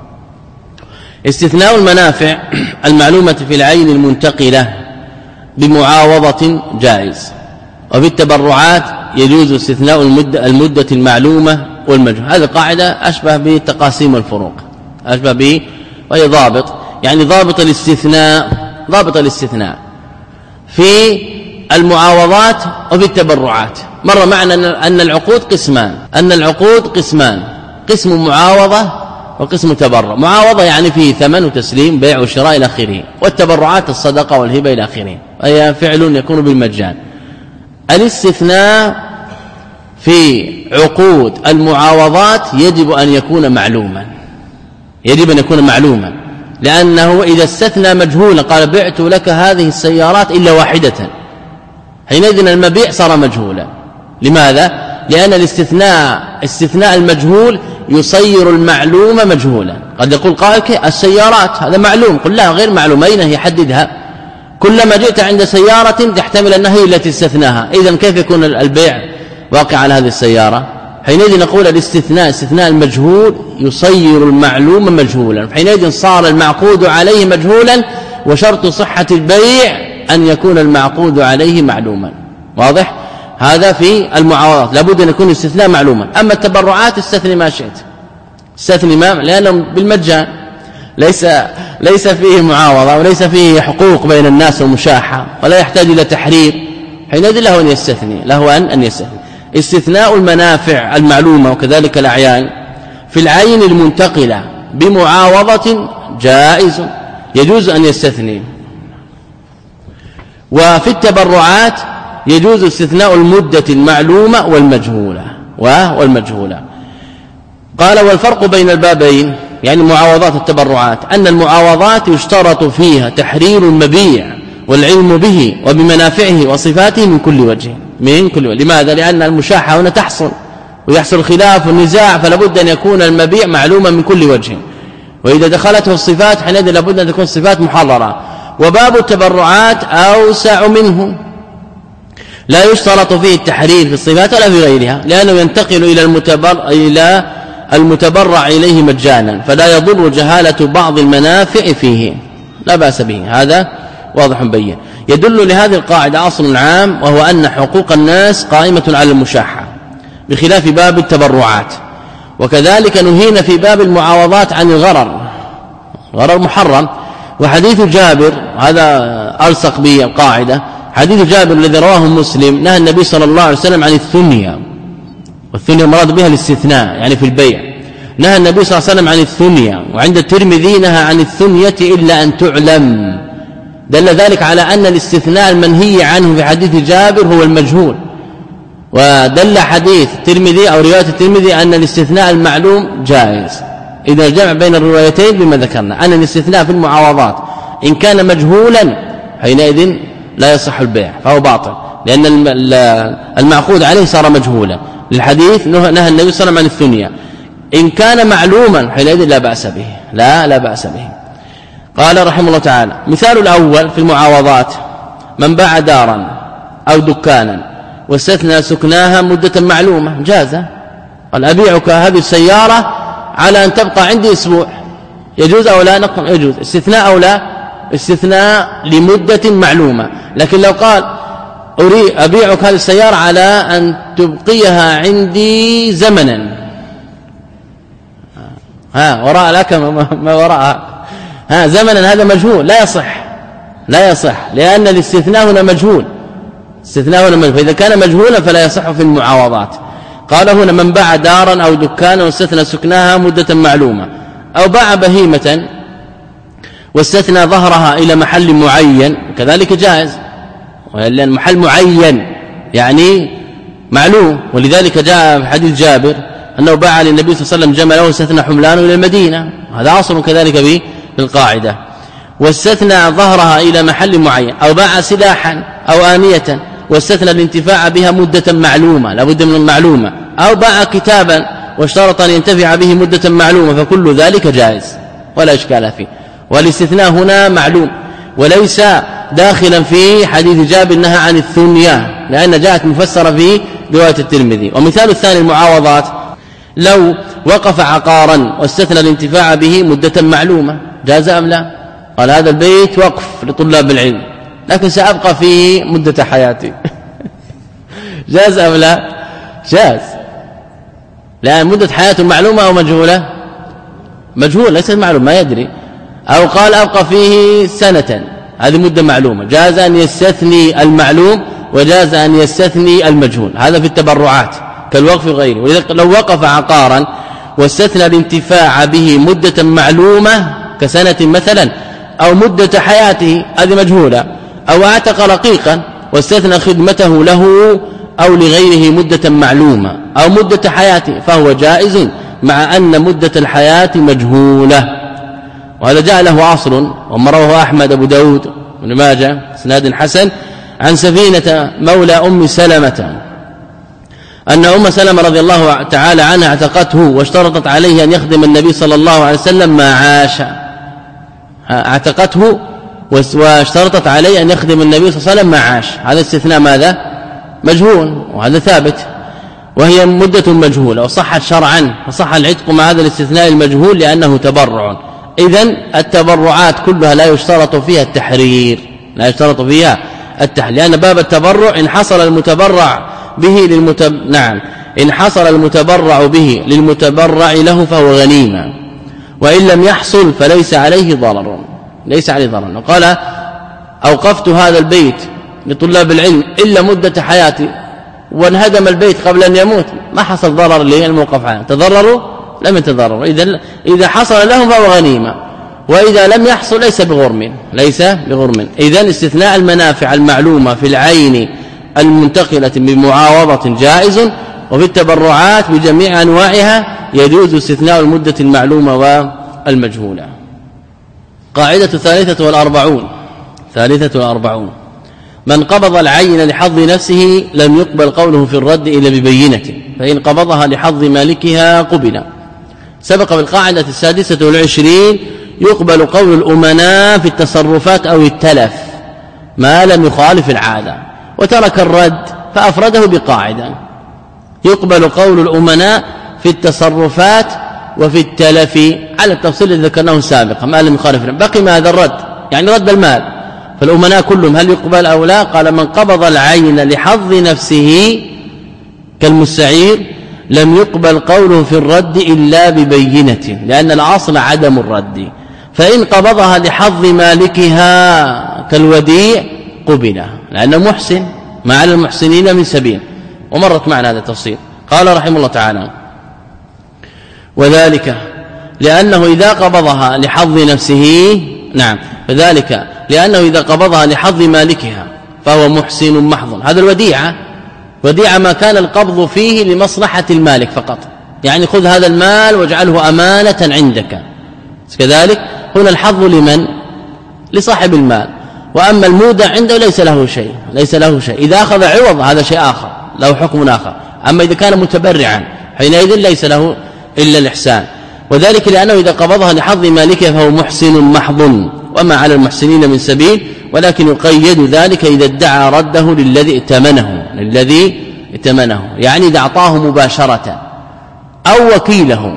Speaker 1: استثناء المنافع المعلومة في العين المنتقلة بمعاوضة جائز، وفي التبرعات يجوز استثناء المدة, المدة المعلومة والمجهول. هذه قاعدة أشبه بالتقاسيم والفروق، أشبه به وهي ضابط، يعني ضابط الاستثناء ضابط الاستثناء في المعاوضات وفي التبرعات. مر معنا أن العقود قسمان أن العقود قسمان قسم معاوضة وقسم تبرع. معاوضة يعني فيه ثمن وتسليم بيع وشراء إلى آخره، والتبرعات الصدقة والهبة إلى آخره. أي فعل يكون بالمجان. الاستثناء في عقود المعاوضات يجب أن يكون معلوما، يجب أن يكون معلوما، لأنه إذا استثنى مجهولا قال بعت لك هذه السيارات إلا واحدة، حينئذ المبيع صار مجهولا. لماذا؟ لأن الاستثناء استثناء المجهول يصير المعلوم مجهولا. قد يقول قائل السيارات هذا معلوم، قل لا غير معلوم، أين هي؟ حددها. كلما جئت عند سيارة تحتمل أنها هي التي استثناها، إذن كيف يكون البيع واقع على هذه السيارة؟ حينئذ نقول الاستثناء استثناء المجهول يصير المعلوم مجهولا، حينئذ صار المعقود عليه مجهولا، وشرط صحة البيع أن يكون المعقود عليه معلوما. واضح؟ هذا في المعاوضات لابد أن يكون الاستثناء معلوما. أما التبرعات استثني ما شئت، استثني ما، لأنه بالمجان ليس ليس فيه معاوضة وليس فيه حقوق بين الناس ومشاحة ولا يحتاج إلى تحرير، حينئذ له أن يستثني، له أن أن يستثني. استثناء المنافع المعلومة وكذلك الأعيان في العين المنتقلة بمعاوضة جائز، يجوز أن يستثني. وفي التبرعات يجوز استثناء المدة المعلومة والمجهولة والمجهولة. قال والفرق بين البابين يعني معاوضات التبرعات أن المعاوضات يشترط فيها تحرير المبيع والعلم به وبمنافعه وصفاته من كل وجه من كل وجه. لماذا؟ لأن المشاحة هنا تحصل ويحصل الخلاف والنزاع، فلابد أن يكون المبيع معلوما من كل وجه، وإذا دخلته الصفات حينئذ لابد أن تكون الصفات محررة. وباب التبرعات أوسع منه، لا يشترط فيه التحرير في الصفات ولا في غيرها، لأنه ينتقل إلى المتبر إلى المتبرع إليه مجانا، فلا يضر جهالة بعض المنافع فيه، لا بأس به. هذا واضح بين. يدل لهذه القاعدة أصل عام، وهو أن حقوق الناس قائمة على المشاحة بخلاف باب التبرعات. وكذلك نهينا في باب المعاوضات عن الغرر، غرر محرم. وحديث جابر هذا ألصق به القاعدة، حديث جابر الذي رواه مسلم نهى النبي صلى الله عليه وسلم عن الثنية، والثنية مراد بها الاستثناء يعني في البيع، نهى النبي صلى الله عليه وسلم عن الثنية. وعند الترمذي نهى عن الثنية إلا أن تعلم، دل ذلك على أن الاستثناء المنهي عنه في حديث جابر هو المجهول. ودل حديث الترمذي أو رواية الترمذي أن الاستثناء المعلوم جائز. إذا الجمع بين الروايتين بما ذكرنا أن الاستثناء في المعاوضات إن كان مجهولا حينئذ لا يصح البيع فهو باطل، لأن المعقود عليه صار مجهولا. للحديث نهى النبي صلى الله عليه وسلم عن الثنية. إن كان معلوما حينئذ لا بأس به، لا لا بأس به. قال رحمه الله تعالى: مثال الأول في المعاوضات من باع دارا أو دكانا واستثنى سكناها مدة معلومة جازة، قال أبيعك هذه السيارة على أن تبقى عندي أسبوع، يجوز أو لا؟ نقول يجوز. استثناء أو لا؟ استثناء لمدة معلومة. لكن لو قال أريد أبيعك هذه السيارة على أن تبقيها عندي زمنا، ها وراء لك ما وراءها، ها زمنا، هذا مجهول لا يصح، لا يصح لأن الاستثناء هنا مجهول، استثناء هنا مجهول، فإذا كان مجهولا فلا يصح في المعاوضات. قال هنا من باع دارا أو دكانا واستثنى سكناها مدة معلومة، أو باع بهيمة واستثنى ظهرها إلى محل معين، كذلك جائز، لأن محل معين يعني معلوم. ولذلك جاء في حديث جابر أنه باع للنبي صلى الله عليه وسلم جمله واستثنى حملانه إلى المدينة، هذا أصل كذلك به بالقاعدة. واستثنى ظهرها إلى محل معين، أو باع سلاحا أو آنية واستثنى الانتفاع بها مدة معلومة، لابد من المعلومة، أو باع كتابا واشترط أن ينتفع به مدة معلومة، فكل ذلك جائز ولا إشكال فيه. والاستثناء هنا معلوم وليس داخلا في حديث جابر نهى عن الثنية، لأن جاءت مفسرة في رواية الترمذي. ومثال الثاني المعاوضات لو وقف عقارا واستثنى الانتفاع به مدة معلومة، جاز أم لا؟ قال هذا البيت وقف لطلاب العلم لكن سأبقى فيه مدة حياتي جاز أم لا؟ جاز، لأن مدة حياته معلومة أو مجهولة؟ مجهول ليست معلومة، ما يدري. أو قال أبقى فيه سنة، هذه مدة معلومة، جاز أن يستثني المعلوم وجاز أن يستثني المجهول، هذا في التبرعات كالوقف وغيره. ولذلك لو وقف عقارا واستثنى الانتفاع به مدة معلومة كسنة مثلا أو مدة حياته، هذه مجهولة، أو اعتق رقيقا واستثنى خدمته له أو لغيره مدة معلومة أو مدة حياته فهو جائز مع أن مدة الحياة مجهولة. وهذا جاء له أصل وما رواه أحمد أبو داود بن ماجه اسناد حسن عن سفينة مولى أم سلمة أن أم سلمة رضي الله تعالى عنها اعتقته واشترطت عليه أن يخدم النبي صلى الله عليه وسلم ما عاش. اعتقته واشترطت عليه أن يخدم النبي صلى الله عليه وسلم ما عاش. هذا استثناء ماذا؟ مجهول، وهذا ثابت، وهي مدة مجهولة وصحت شرعا، فصح العتق مع هذا الاستثناء المجهول لأنه تبرع. إذن التبرعات كلها لا يشترط فيها التحرير، لا يشترط فيها التحرير، لأن باب التبرع إن حصل المتبرع به للمتب... نعم إن حصل المتبرع به للمتبرع له فهو غنيمة، وإن لم يحصل فليس عليه ضرر، ليس عليه ضرر. وقال أوقفت هذا البيت لطلاب العلم إلا مدة حياتي، وانهدم البيت قبل أن يموت، ما حصل ضرر للموقف عنه، تضرروا لم يتضرروا. إذا إذا حصل لهم فهو غنيمة، وإذا لم يحصل ليس بغرم، ليس بغرم. إذا استثناء المنافع المعلومة في العين المنتقلة بمعاوضة جائز، وفي التبرعات بجميع أنواعها يجوز استثناء المدة المعلومة والمجهولة. قاعدة الثالثة والأربعون ثالثة والأربعون من قبض العين لحظ نفسه لم يقبل قوله في الرد إلا ببينة، فإن قبضها لحظ مالكها قبل. سبق بالقاعدة السادسة والعشرين يقبل قول الأمناء في التصرفات أو التلف ما لم يخالف العادة، وترك الرد فأفرده بقاعدة يقبل قول الأمناء في التصرفات وفي التلف على التفصيل الذي ذكرناه سابقا ما لم يخالف. بقي ما هذا الرد يعني رد المال، فالأمناء كلهم هل يقبل أو لا؟ قال من قبض العين لحظ نفسه كالمستعير لم يقبل قوله في الرد إلا ببينة، لأن الأصل عدم الرد. فإن قبضها لحظ مالكها كالوديع قبل، لأنه محسن ما على المحسنين من سبيل، ومرت معنا هذا التفصيل. قال رحمه الله تعالى وذلك لأنه إذا قبضها لحظ نفسه نعم فذلك لأنه إذا قبضها لحظ مالكها فهو محسن محض. هذا الوديعة وديعة ما كان القبض فيه لمصلحة المالك فقط، يعني خذ هذا المال واجعله أمانة عندك، كذلك هنا الحظ لمن؟ لصاحب المال، وأما المودع عنده ليس له شيء، ليس له شيء. إذا أخذ عوض هذا شيء آخر، له حكم آخر. أما إذا كان متبرعا حينئذ ليس له إلا الإحسان. وذلك لأنه إذا قبضها لحظ مالكه فهو محسن محض، وما على المحسنين من سبيل، ولكن يقيد ذلك إذا ادعى رده للذي ائتمنه للذي ائتمنه يعني إذا أعطاه مباشرة أو وكيله.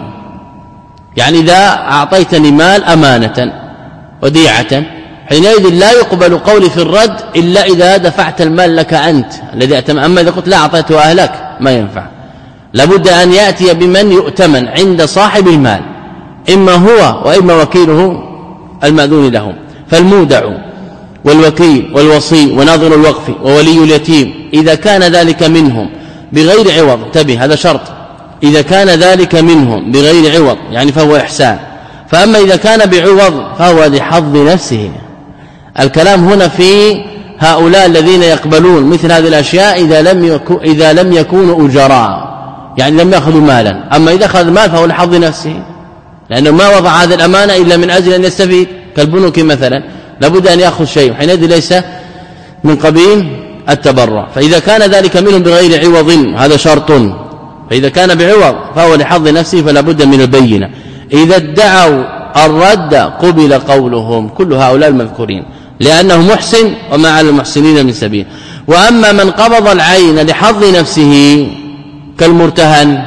Speaker 1: يعني إذا أعطيتني مال أمانة وديعة حينئذ لا يقبل قولي في الرد إلا إذا دفعت المال لك أنت الذي ائتمن. أما إذا قلت لا أعطيته أهلك ما ينفع، لابد أن يأتي بمن يؤتمن عند صاحب المال، إما هو وإما وكيله المأذون له. فالمودع والوكيل والوصي وناظر الوقف وولي اليتيم إذا كان ذلك منهم بغير عوض، انتبه هذا شرط، إذا كان ذلك منهم بغير عوض يعني فهو إحسان. فأما إذا كان بعوض فهو لحظ نفسه. الكلام هنا في هؤلاء الذين يقبلون مثل هذه الأشياء إذا لم يكو إذا لم يكونوا أجراء، يعني لم يأخذوا مالا. أما إذا أخذ مال فهو لحظ نفسه، لأنه ما وضع هذه الأمانة إلا من أجل أن يستفيد، كالبنوك مثلا لابد أن يأخذ شيء، حينئذ ليس من قبيل التبرع. فإذا كان ذلك منهم بغير عوض هذا شرط، فإذا كان بعوض فهو لحظ نفسه فلا بد من البينة. إذا ادعوا الرد قبل قولهم، كل هؤلاء المذكورين، لأنه محسن وما على المحسنين من سبيل. وأما من قبض العين لحظ نفسه كالمرتهن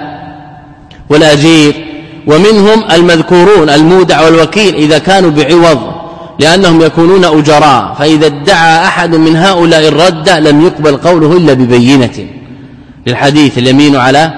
Speaker 1: والأجير، ومنهم المذكورون المودع والوكيل إذا كانوا بعوض لأنهم يكونون أجراء، فإذا ادعى أحد من هؤلاء الرد لم يقبل قوله إلا ببينة، للحديث اليمين على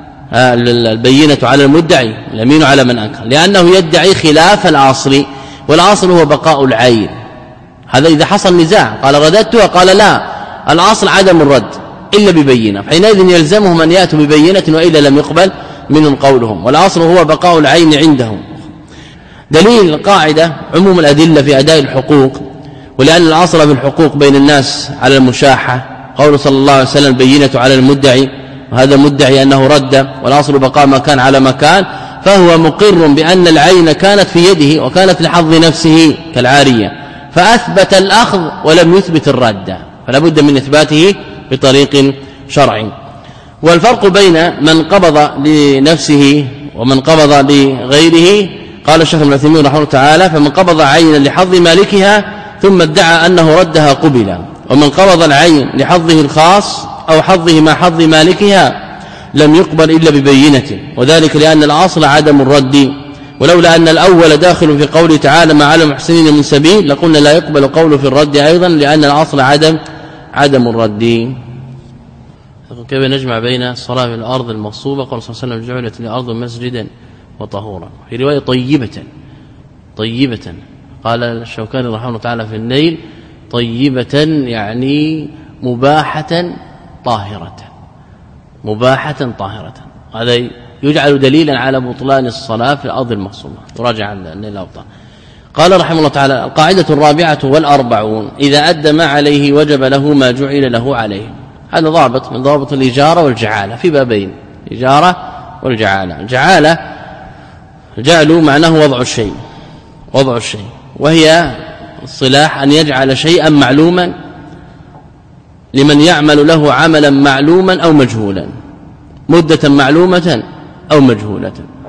Speaker 1: البينة على المدعي اليمين على من أنكر، لأنه يدعي خلاف الأصل، والأصل هو بقاء العين. هذا إذا حصل نزاع قال رددتها قال لا، الأصل عدم الرد إلا ببينة، فحينئذ يلزمهم أن يأتوا ببينة وإلا لم يقبل منهم قولهم، والأصل هو بقاء العين عندهم. دليل القاعدة عموم الأدلة في أداء الحقوق، ولأن الأصل في الحقوق بين الناس على المشاحة، قول صلى الله عليه وسلم بينة على المدعي، وهذا مدعي أنه رد، والأصل بقاء مكان على مكان، فهو مقر بأن العين كانت في يده وكانت لحظ نفسه كالعارية، فأثبت الأخذ ولم يثبت الرد، فلا بد من إثباته بطريق شرعي. والفرق بين من قبض لنفسه ومن قبض لغيره، قال الشيخ ابن عثيمين رحمه الله تعالى: فمن قبض عينا لحظ مالكها ثم ادعى أنه ردها قبل، ومن قبض العين لحظه الخاص أو حظه ما حظ مالكها لم يقبل إلا ببينة، وذلك لأن الأصل عدم الرد، ولولا أن الأول داخل في قوله تعالى: ما على المحسنين من سبيل، لقلنا لا يقبل قوله في الرد أيضا، لأن الأصل عدم عدم الرد. كيف نجمع بين الصلاة في الأرض المغصوبة؟ قال صلى الله عليه وسلم: جعلت الأرض مسجدا وطهورا، في رواية طيبة طيبة. قال الشوكاني رحمه الله تعالى في النيل: طيبة يعني مباحة طاهرة، مباحة طاهرة. هذا يجعل دليلا على بطلان الصلاة في الأرض المغصوبة. تراجع النيل الأوطان. قال رحمه الله تعالى: القاعدة الرابعة والأربعون: إذا أدى ما عليه وجب له ما جعل له عليه. هذا ضابط من ضابط الإجارة والجعالة في بابين: الإجارة والجعالة. الجعالة جعل معناه وضع الشيء، وضع الشيء، وهي الصلاح أن يجعل شيئا معلوما لمن يعمل له عملا معلوما أو مجهولا، مدة معلومة أو مجهولة.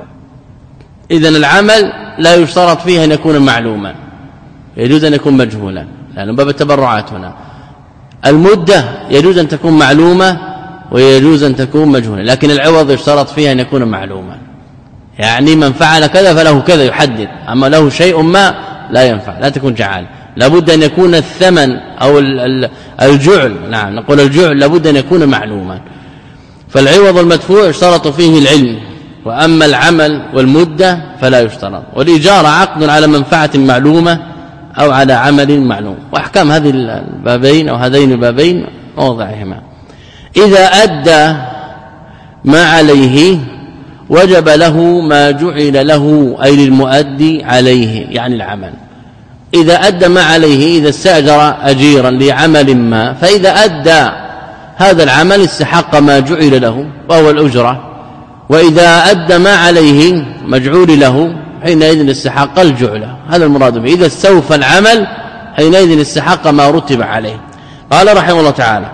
Speaker 1: إذن العمل لا يشترط فيه أن يكون معلوما، يجوز أن يكون مجهولا، لأنه باب التبرعات هنا. المدة يجوز أن تكون معلومة ويجوز أن تكون مجهولة، لكن العوض يشترط فيها أن يكون معلوما، يعني من فعل كذا فله كذا يحدد، أما له شيء ما لا ينفع، لا تكون جعال. لابد أن يكون الثمن أو الجعل، نعم نقول الجعل لابد أن يكون معلوما. فالعوض المدفوع يشترط فيه العلم، وأما العمل والمدة فلا يشترط. والإجارة عقد على منفعة معلومة أو على عمل معلوم. وأحكام هذه البابين أو هذين البابين موضعهما: إذا أدى ما عليه وجب له ما جعل له، أي للمؤدي عليه يعني العمل. إذا أدى ما عليه، إذا استأجر أجيرا لعمل ما، فإذا أدى هذا العمل استحق ما جعل له وهو الأجرة، وإذا أدى ما عليه مجعول له حينئذ استحق الجعل. هذا المراد به. إذا استوفى العمل حينئذ استحق ما رتب عليه. قال رحمه الله تعالى: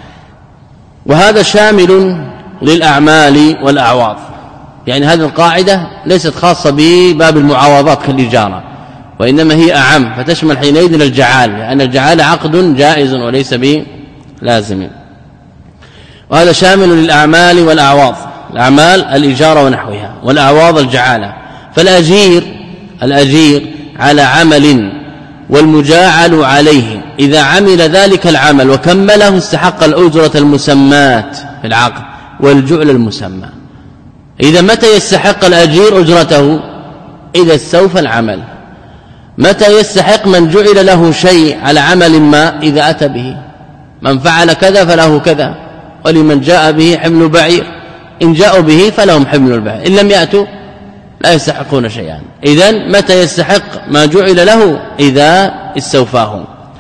Speaker 1: وهذا شامل للأعمال والأعواض. يعني هذه القاعدة ليست خاصة بباب المعاوضات كالإجارة، وإنما هي أعم، فتشمل حينئذ الجعال، لأن الجعال عقد جائز وليس بلازم. وهذا شامل للأعمال والأعواض، الأعمال الإجارة ونحوها، والأعواض الجعالة. فالأجير الأجير على عمل والمجاعل عليه إذا عمل ذلك العمل وكمله استحق الأجرة المسمات في العقد والجعل المسمى. إذا متى يستحق الأجير أجرته؟ إذا استوفى العمل. متى يستحق من جعل له شيء على عمل ما؟ إذا أتى به. من فعل كذا فله كذا، ولمن جاء به حمل بعير، إن جاءوا به فلهم حمل البعير، إن لم يأتوا لا يستحقون شيئا. إذن متى يستحق ما جعل له؟ إذا استوفاه.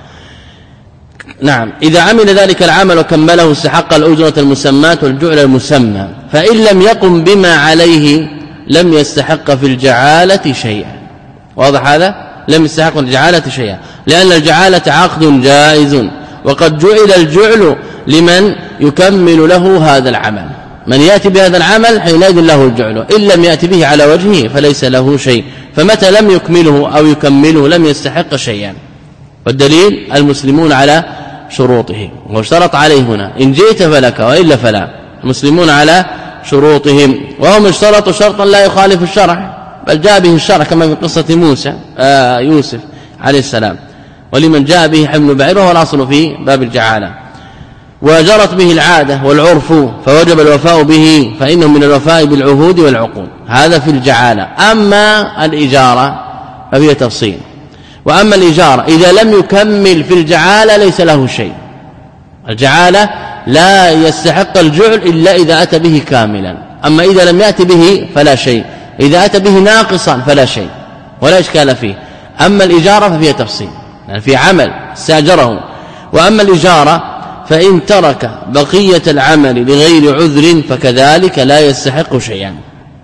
Speaker 1: نعم. إذا عمل ذلك العمل وكمله استحق الأجرة المسمات والجعل المسمى. فإن لم يقم بما عليه لم يستحق في الجعالة شيئا. واضح هذا؟ لم يستحق في الجعالة شيئا، لأن الجعالة عقد جائز، وقد جعل الجعل لمن يكمل له هذا العمل. من يأتي بهذا العمل حينئذ له الجعل، إن لم يأتي به على وجهه فليس له شيء. فمتى لم يكمله أو يكمله لم يستحق شيئا. والدليل المسلمون على شروطهم، واشترط عليه هنا: إن جئت فلك وإلا فلا. المسلمون على شروطهم، وهم اشترطوا شرطا لا يخالف الشرع، بل جاء به الشرع كما في قصة موسى آه يوسف عليه السلام: ولمن جاء به حمل بعير، وهو الأصل في باب الجعالة. وجرت به العادة والعرف فوجب الوفاء به، فإنه من الوفاء بالعهود والعقود. هذا في الجعالة. أما الإجارة ففيها تفصيل. وأما الإجارة إذا لم يكمل في الجعالة ليس له شيء. الجعالة لا يستحق الجعل إلا إذا أتى به كاملا، أما إذا لم يأتي به فلا شيء، إذا أتى به ناقصا فلا شيء ولا إشكال فيه. أما الإجارة ففيها تفصيل. يعني في عمل استأجره. وأما الإجارة فإن ترك بقية العمل لغير عذر فكذلك لا يستحق شيئا.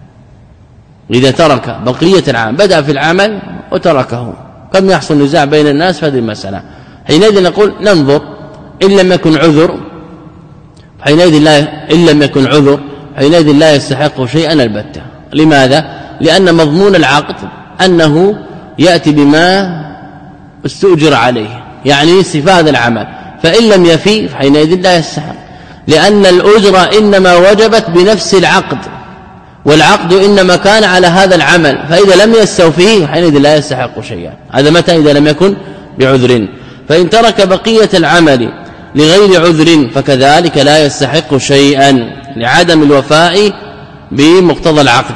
Speaker 1: إذا ترك بقية العمل بدأ في العمل وتركه قد يحصل نزاع بين الناس في هذه المسألة، حينئذ نقول ننظر إن لم يكن عذر حينئذ لا إن لم يكن عذر حينئذ لا يستحق شيئا البتة. لماذا؟ لأن مضمون العقد أنه يأتي بما استؤجر عليه، يعني استفاد العمل، فإن لم يفي حينئذ لا يستحق، لأن الأجرة إنما وجبت بنفس العقد، والعقد إنما كان على هذا العمل، فإذا لم يستوفيه حينئذ لا يستحق شيئا. هذا متى؟ إذا لم يكن بعذر. فإن ترك بقية العمل لغير عذر فكذلك لا يستحق شيئا لعدم الوفاء بمقتضى العقد.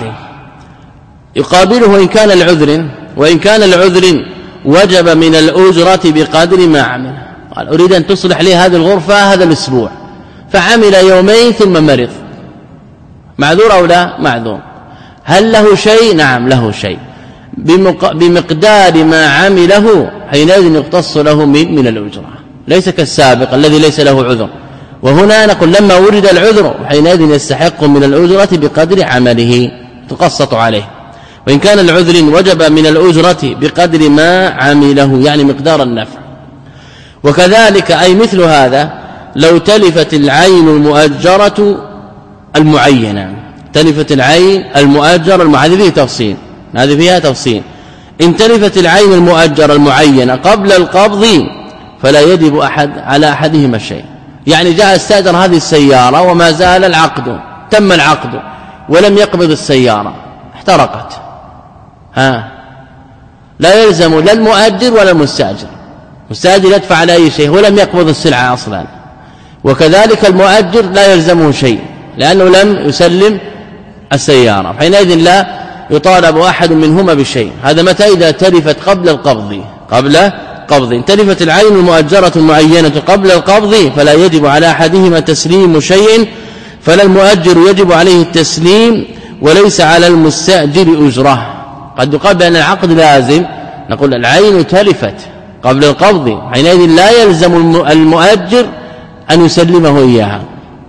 Speaker 1: يقابله إن كان العذر، وإن كان العذر وجب من الأجرة بقدر ما عمل. قال أريد أن تصلح لي هذه الغرفة هذا الأسبوع، فعمل يومين ثم مرض، معذور أو لا؟ معذور. هل له شيء؟ نعم له شيء بمقدار ما عمله، حينئذ يقتص له من, من الأجرة، ليس كالسابق الذي ليس له عذر. وهنا نقول لما ورد العذر حينئذ يستحق من الأجرة بقدر عمله تقسط عليه. وإن كان العذر وجب من الأجرة بقدر ما عمله، يعني مقدار النفع. وكذلك أي مثل هذا لو تلفت العين المؤجرة المعينة، تلفت العين المؤجرة المعينة، هذه تفصيل، هذه فيها تفصيل. إن تلفت العين المؤجرة المعينة قبل القبض فلا يجب أحد على أحدهما الشيء. يعني جاء استأجر هذه السيارة وما زال العقد، تم العقد ولم يقبض السيارة، احترقت، ها لا يلزم لا المؤجر ولا المستأجر، المستأجر يدفع على أي شيء ولم يقبض السلعة أصلا، وكذلك المؤجر لا يلزمه شيء لأنه لم يسلم السيارة، حينئذ لا يطالب أحد منهما بشيء. هذا متى؟ إذا تلفت قبل القبض، قبل قبض. تلفت العين المؤجرة المعينة قبل القبض فلا يجب على أحدهما تسليم شيء، فلا المؤجر يجب عليه التسليم وليس على المستأجر أجره. قد يقال بأن العقد لازم، نقول العين تلفت قبل القبض، حينئذ لا يلزم المؤجر أن يسلمه إياها.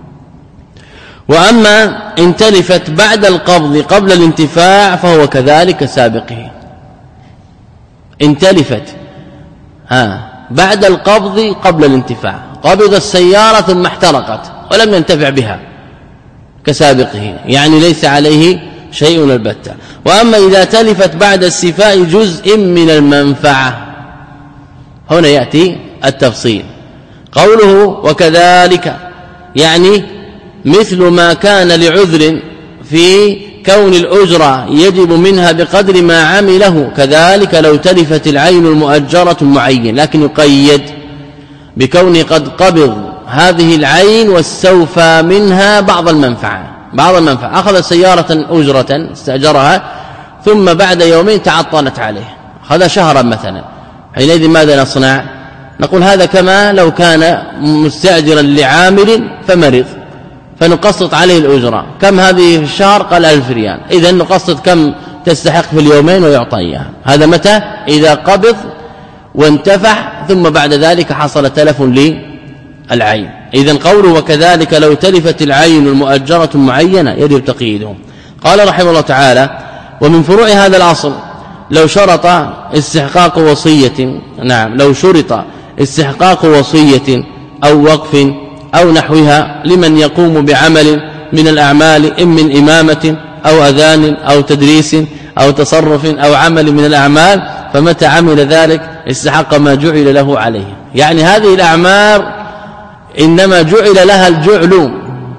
Speaker 1: وأما إن تلفت بعد القبض قبل الانتفاع فهو كذلك سابقه. إن تلفت ها بعد القبض قبل الانتفاع، قبض السيارة ثم احترقت ولم ينتفع بها كسابقه، يعني ليس عليه شيء البتة. وأما إذا تلفت بعد استيفاء جزء من المنفعة، هنا يأتي التفصيل. قوله وكذلك يعني مثل ما كان لعذر في كون الأجرة يجب منها بقدر ما عمله، كذلك لو تلفت العين المؤجرة المعين، لكن يقيد بكونه قد قبض هذه العين واستوفى منها بعض المنفعة، بعض المنفعة أخذ سيارة أجرة استأجرها ثم بعد يومين تعطلت عليه، هذا شهرا مثلا، حينئذ ماذا نصنع؟ نقول هذا كما لو كان مستأجرا لعامل فمرض فنقسط عليه الأجرة، كم هذه في الشهر؟ قال ألف ريال، إذن نقسط كم تستحق في اليومين ويعطى إياها. هذا متى؟ إذا قبض وانتفع ثم بعد ذلك حصل تلف للعين. إذن قوله وكذلك لو تلفت العين المؤجرة المعينة يجب تقييده. قال رحمه الله تعالى ومن فروع هذا الأصل لو شرط استحقاق وصية، نعم لو شرط استحقاق وصية أو وقف أو نحوها لمن يقوم بعمل من الأعمال إن من إمامة أو أذان أو تدريس أو تصرف أو عمل من الأعمال، فمتى عمل ذلك استحق ما جعل له عليه. يعني هذه الأعمال إنما جعل لها الجعل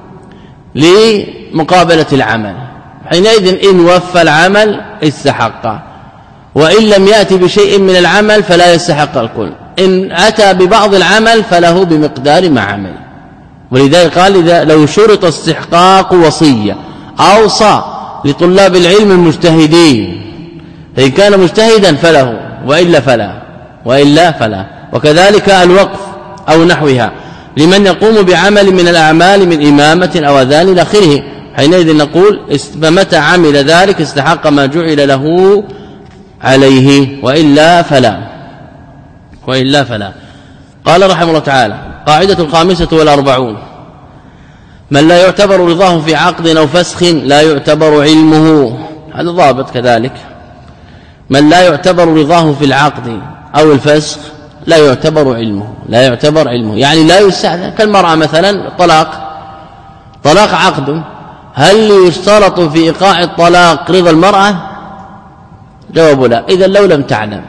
Speaker 1: لمقابلة العمل، حينئذ إن وفى العمل استحق، وإن لم يأتي بشيء من العمل فلا يستحق الكل، إن أتى ببعض العمل فله بمقدار ما عمل. ولذلك قال إذا لو شرط استحقاق وصية أوصى لطلاب العلم المجتهدين، فإن كان مجتهدا فله وإلا فلا وإلا فلا وكذلك الوقف أو نحوها لمن يقوم بعمل من الأعمال من إمامة أو أذان إلى آخره، حينئذ نقول فمتى عمل ذلك استحق ما جعل له عليه وإلا فلا. وإلا فلا. قال رحمه الله تعالى: قاعدة الخامسة والأربعون: من لا يعتبر رضاه في عقد أو فسخ لا يعتبر علمه. هذا ضابط كذلك. من لا يعتبر رضاه في العقد أو الفسخ لا يعتبر علمه، لا يعتبر علمه يعني لا يستعذن. كالمرأة مثلا طلاق طلاق عقد، هل يشترط في إيقاع الطلاق رضا المرأة؟ جواب لا، إذا لو لم تعلم،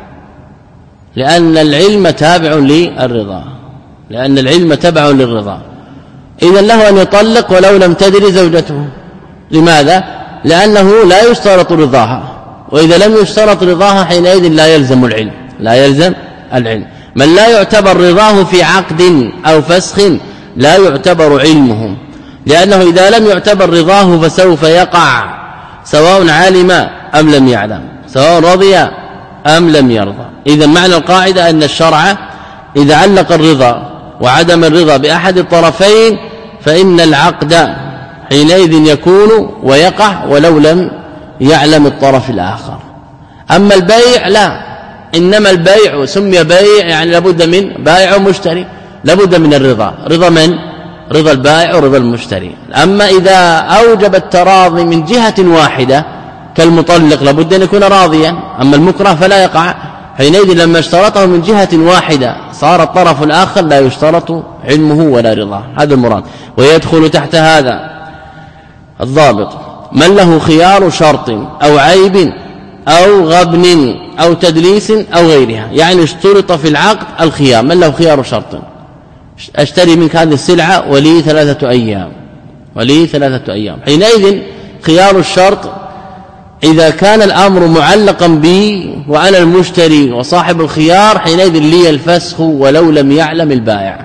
Speaker 1: لأن العلم تابع للرضا، لأن العلم تبع للرضا. إذا له أن يطلق ولو لم تدري زوجته. لماذا؟ لأنه لا يشترط رضاها، وإذا لم يشترط رضاها حينئذ لا يلزم العلم، لا يلزم العلم. من لا يعتبر رضاه في عقد أو فسخ لا يعتبر علمه، لأنه إذا لم يعتبر رضاه فسوف يقع، سواء علم أم لم يعلم، سواء رضي أم لم يرضى. إذا معنى القاعدة أن الشرع إذا علق الرضا وعدم الرضا بأحد الطرفين فإن العقد حينئذ يكون ويقع ولو لم يعلم الطرف الآخر. أما البيع لا، إنما البيع سمي بيع يعني لابد من بائع ومشتري، لابد من الرضا. رضا من؟ رضا البائع ورضا المشتري. أما إذا أوجب التراضي من جهة واحدة كالمطلق لابد أن يكون راضيا، أما المكره فلا يقع. حينئذ لما اشترطه من جهة واحدة صار الطرف الآخر لا يشترط علمه ولا رضاه. هذا المراد. ويدخل تحت هذا الضابط من له خيار شرط أو عيب أو غبن أو تدليس أو غيرها، يعني اشترط في العقد الخيار. من له خيار شرط: اشتري منك هذه السلعة ولي ثلاثة أيام، ولي ثلاثة أيام. حينئذ خيار الشرط إذا كان الأمر معلقا بي وأنا المشتري وصاحب الخيار حينئذ لي الفسخ ولو لم يعلم البائع.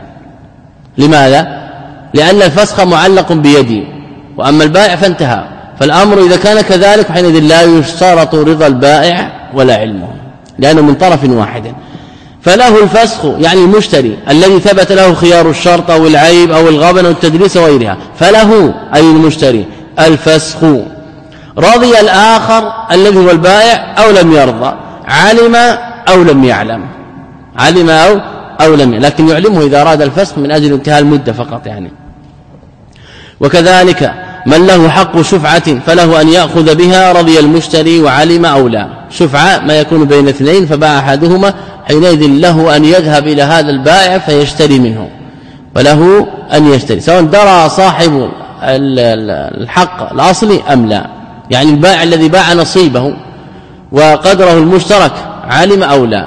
Speaker 1: لماذا؟ لأن الفسخ معلق بيدي، وأما البائع فانتهى. فالأمر إذا كان كذلك حينئذ لا يشترط رضا البائع ولا علمه، لأنه من طرف واحد. فله الفسخ يعني المشتري الذي ثبت له خيار الشرط أو العيب أو الغبن أو التدليس وغيرها، فله أي المشتري الفسخ. رضي الآخر الذي هو البائع أو لم يرضى، علم أو لم يعلم، علم أو, أو لم يعلم، لكن يعلمه إذا أراد الفسخ من أجل انتهاء المدة فقط يعني. وكذلك من له حق شفعة فله أن يأخذ بها رضي المشتري وعلم أو لا. شفعة ما يكون بين اثنين فباع أحدهما، حينئذ له أن يذهب إلى هذا البائع فيشتري منه، وله أن يشتري سواء درى صاحب الحق الأصلي أم لا، يعني البائع الذي باع نصيبه وقدره المشترك علم أو لا.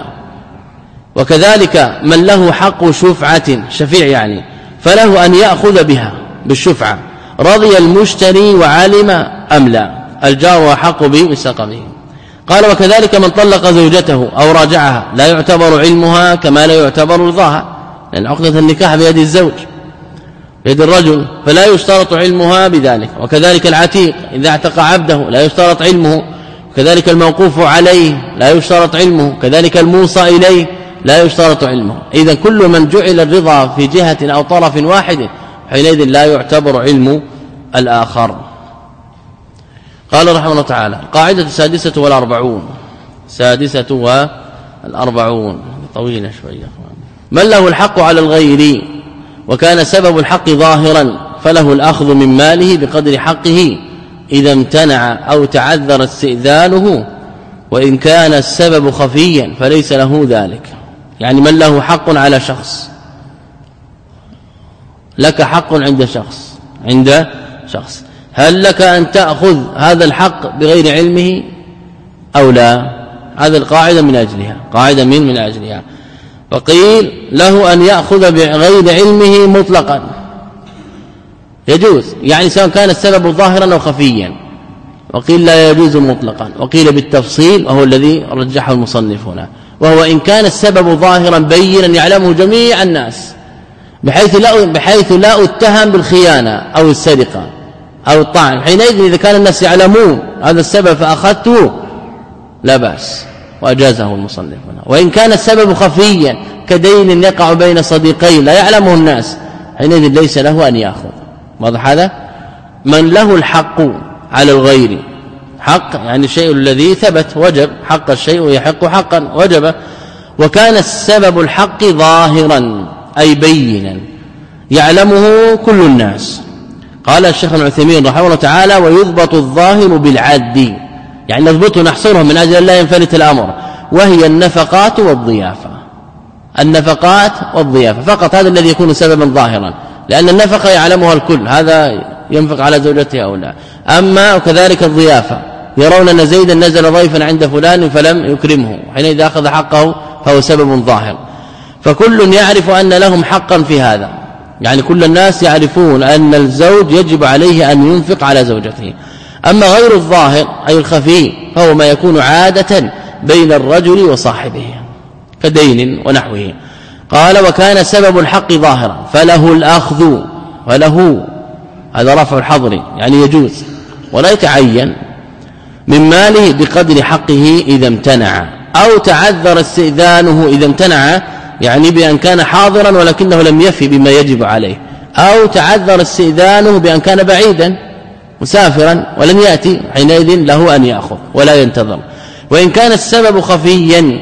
Speaker 1: وكذلك من له حق شفعة شفيع يعني فله أن يأخذ بها بالشفعة رضي المشتري وعلم أم لا، الجار وحق به بسقمه. قال: وكذلك من طلق زوجته أو راجعها لا يعتبر علمها كما لا يعتبر رضاها، لأن عقدة النكاح بيد الزوج بيد الرجل فلا يشترط علمها بذلك. وكذلك العتيق إذا اعتق عبده لا يشترط علمه، وكذلك الموقوف عليه لا يشترط علمه، كذلك الموصى إليه لا يشترط علمه. إذا كل من جعل الرضا في جهة أو طرف واحد حينئذ لا يعتبر علم الآخر. قال رحمه الله تعالى: قاعدة السادسة والأربعون، سادسة والأربعون طويلة شوية. من له الحق على الغير وكان سبب الحق ظاهرا فله الأخذ من ماله بقدر حقه إذا امتنع أو تعذر استئذانه، وإن كان السبب خفيا فليس له ذلك. يعني من له حق على شخص، لك حق عند شخص عند شخص هل لك أن تأخذ هذا الحق بغير علمه أو لا؟ هذا القاعدة من أجلها، قاعدة من من أجلها. فقيل له أن يأخذ بغير علمه مطلقا، يجوز يعني سواء كان السبب ظاهرا أو خفيا. وقيل لا يجوز مطلقا، وقيل بالتفصيل وهو الذي رجحه المصنف هنا، وهو إن كان السبب ظاهرا بينا يعلمه جميع الناس بحيث لا بحيث لا اتهم بالخيانة أو السرقة أو الطعن، حينئذ إذا كان الناس يعلمون هذا السبب فأخذته لا بأس، وأجازه المصنف هنا. وإن كان السبب خفيا كدين يقع بين صديقين لا يعلمه الناس حينئذ ليس له أن يأخذ. واضح هذا؟ من له الحق على الغير، حق يعني الشيء الذي ثبت وجب، حق الشيء يحق حقا وجب، وكان السبب الحق ظاهرا أي بينا يعلمه كل الناس. قال الشيخ ابن عثيمين رحمه الله تعالى: ويضبط الظاهر بالعد، يعني نضبطه نحصره من أجل لا ينفلت الأمر، وهي النفقات والضيافة. النفقات والضيافة فقط، هذا الذي يكون سببا ظاهرا، لأن النفقة يعلمها الكل، هذا ينفق على زوجته أو لا. أما وكذلك الضيافة، يرون أن زيدا نزل ضيفا عند فلان فلم يكرمه، حينئذ أخذ حقه فهو سبب ظاهر. فكل يعرف أن لهم حقا في هذا، يعني كل الناس يعرفون أن الزوج يجب عليه أن ينفق على زوجته. أما غير الظاهر أي الخفي فهو ما يكون عادة بين الرجل وصاحبه كدين ونحوه. قال: وكان سبب الحق ظاهرا فله الأخذ، فله هذا رفع الحظر يعني يجوز ولا يتعين، من ماله بقدر حقه إذا امتنع، أو تعذر استئذانه إذا امتنع، يعني بأن كان حاضرا ولكنه لم يفي بما يجب عليه، أو تعذر استئذانه بأن كان بعيدا مسافرا ولم يأتي، حينئذ له أن يأخذ ولا ينتظر. وإن كان السبب خفيا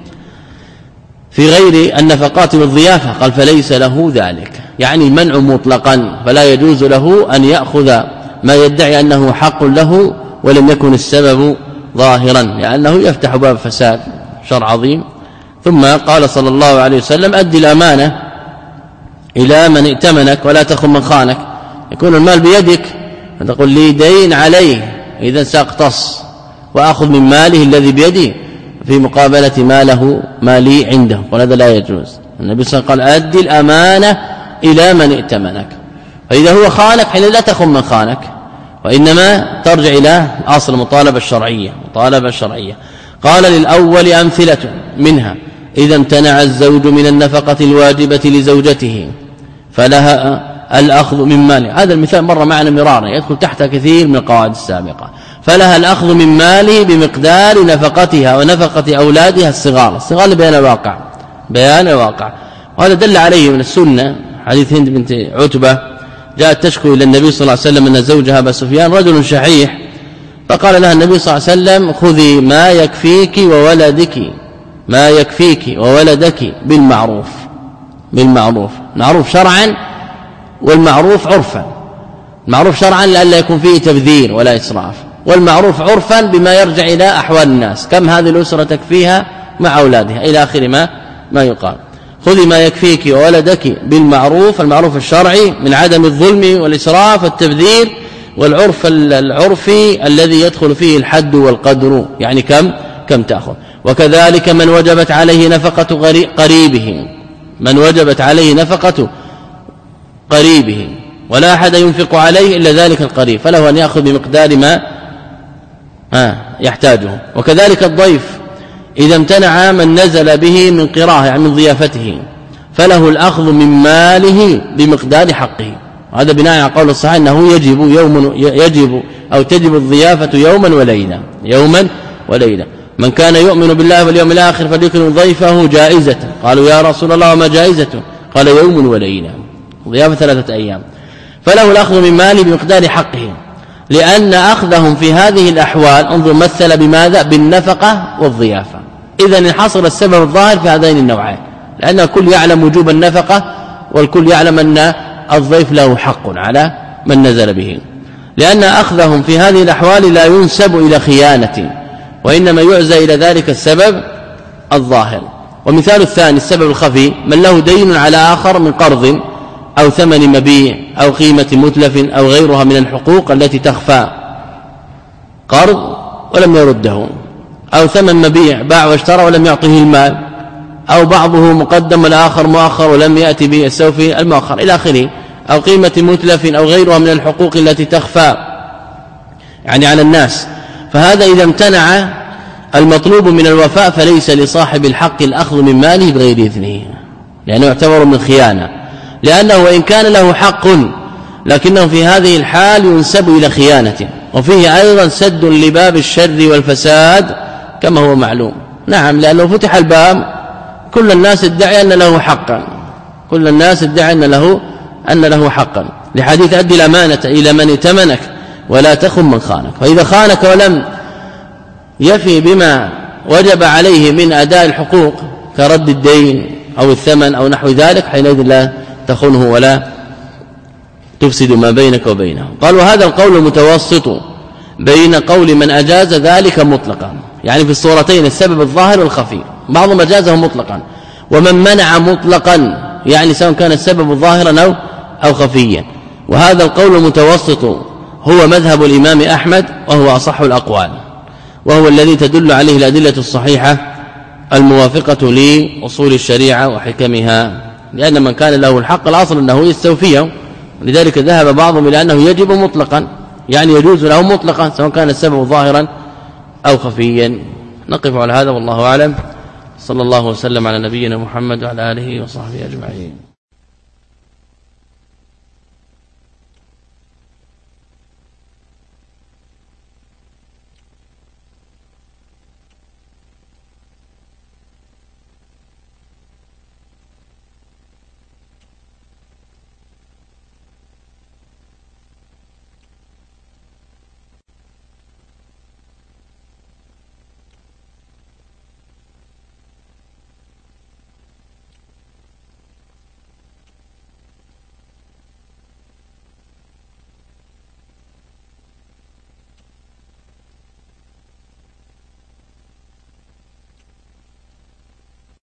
Speaker 1: في غير النفقات والضيافة قال فليس له ذلك، يعني منع مطلقا، فلا يجوز له أن يأخذ ما يدعي أنه حق له ولم يكن السبب ظاهرا، لأنه يفتح باب فساد شر عظيم. ثم قال صلى الله عليه وسلم: أدي الأمانة إلى من ائتمنك ولا تخن من خانك. يكون المال بيدك فتقول لي دين عليه، إذا سأقتص وأخذ من ماله الذي بيدي في مقابلة ماله مالي عنده، وهذا لا يجوز. النبي صلى الله عليه وسلم قال: أدي الأمانة إلى من ائتمنك. فإذا هو خانك حين لا تخن من خانك، وإنما ترجع إلى أصل المطالبة الشرعية. مطالبة الشرعية. قال: للأول أمثلة منها: إذا امتنع الزوج من النفقة الواجبة لزوجته فلها الأخذ من ماله. هذا المثال مر معنا مرارا، يدخل تحت كثير من القواعد السابقة. فلها الأخذ من ماله بمقدار نفقتها ونفقة أولادها الصغار. الصغار بيان الواقع، بيان الواقع. وهذا دل عليه من السنة حديث هند بنت عتبة جاءت تشكو إلى النبي صلى الله عليه وسلم أن زوجها أبا سفيان رجل شحيح، فقال لها النبي صلى الله عليه وسلم: خذي ما يكفيك وولدك، ما يكفيك وولدك بالمعروف. بالمعروف، معروف شرعا والمعروف عرفا. المعروف شرعا لئلا يكون فيه تبذير ولا إسراف، والمعروف عرفا بما يرجع إلى أحوال الناس، كم هذه الأسرة تكفيها مع أولادها إلى آخر ما ما يقال. خذي ما يكفيك وولدك بالمعروف، المعروف الشرعي من عدم الظلم والإسراف والتبذير، والعرف العرفي الذي يدخل فيه الحد والقدر، يعني كم كم تأخذ. وكذلك من وجبت عليه نفقة قريبه، من وجبت عليه نفقة قريبه ولا أحد ينفق عليه إلا ذلك القريب، فله أن يأخذ بمقدار ما يحتاجه. وكذلك الضيف إذا امتنع من نزل به من قراه، يعني من ضيافته، فله الأخذ من ماله بمقدار حقه. هذا بناء على قول الصحيح أنه يجب يوم يجب أو تجب الضيافة يوما وليلة، يوما وليلة. من كان يؤمن بالله واليوم الآخر فليكرم ضيفه جائزة. قالوا: يا رسول الله وما جائزته؟ قال: يوم وليلة، ضيافة ثلاثة أيام. فله الأخذ من ماله بمقدار حقه، لأن أخذهم في هذه الأحوال انظر مثل بماذا؟ بالنفقة والضيافة. إذن انحصر السبب الظاهر في هذين النوعين، لأن الكل يعلم وجوب النفقة، والكل يعلم أن الضيف له حق على من نزل به، لأن أخذهم في هذه الأحوال لا ينسب إلى خيانة، وإنما يعزى إلى ذلك السبب الظاهر. ومثال الثاني السبب الخفي: من له دين على آخر من قرض أو ثمن مبيع أو قيمة متلف أو غيرها من الحقوق التي تخفى، قرض ولم يرده، أو ثمن مبيع باع واشترى ولم يعطه المال، أو بعضه مقدم والآخر مؤخر ولم يأتي به السوفي المؤخر إلى آخره، أو قيمة متلف أو غيرها من الحقوق التي تخفى يعني على الناس. فهذا إذا امتنع المطلوب من الوفاء فليس لصاحب الحق الأخذ من ماله بغير إذنه، لأنه يعتبر من خيانة، لأنه وإن كان له حق لكنه في هذه الحال ينسب إلى خيانته، وفيه أيضا سد لباب الشر والفساد كما هو معلوم. نعم، لأنه فتح الباب كل الناس ادعي أن له حقا، كل الناس ادعي أن له أن له حقا، لحديث أدي الأمانة إلى من ائتمنك ولا تخن من خانك. فإذا خانك ولم يفي بما وجب عليه من أداء الحقوق كرد الدين أو الثمن أو نحو ذلك حينئذ لا تخونه ولا تفسد ما بينك وبينه. قال وهذا القول متوسط بين قول من أجاز ذلك مطلقا، يعني في الصورتين السبب الظاهر والخفي، بعضهم أجازه مطلقا، ومن منع مطلقا يعني سواء كان السبب ظاهرا أو أو خفيا. وهذا القول متوسط هو مذهب الإمام أحمد وهو أصح الأقوال، وهو الذي تدل عليه الأدلة الصحيحة الموافقة لأصول الشريعة وحكمها، لأن من كان له الحق الأصل أنه يستوفيه، ولذلك ذهب بعضهم إلى أنه يجب مطلقا، يعني يجوز له مطلقا سواء كان السبب ظاهرا أو خفيا. نقف على هذا والله أعلم. صلى الله وسلم على نبينا محمد وعلى آله وصحبه أجمعين.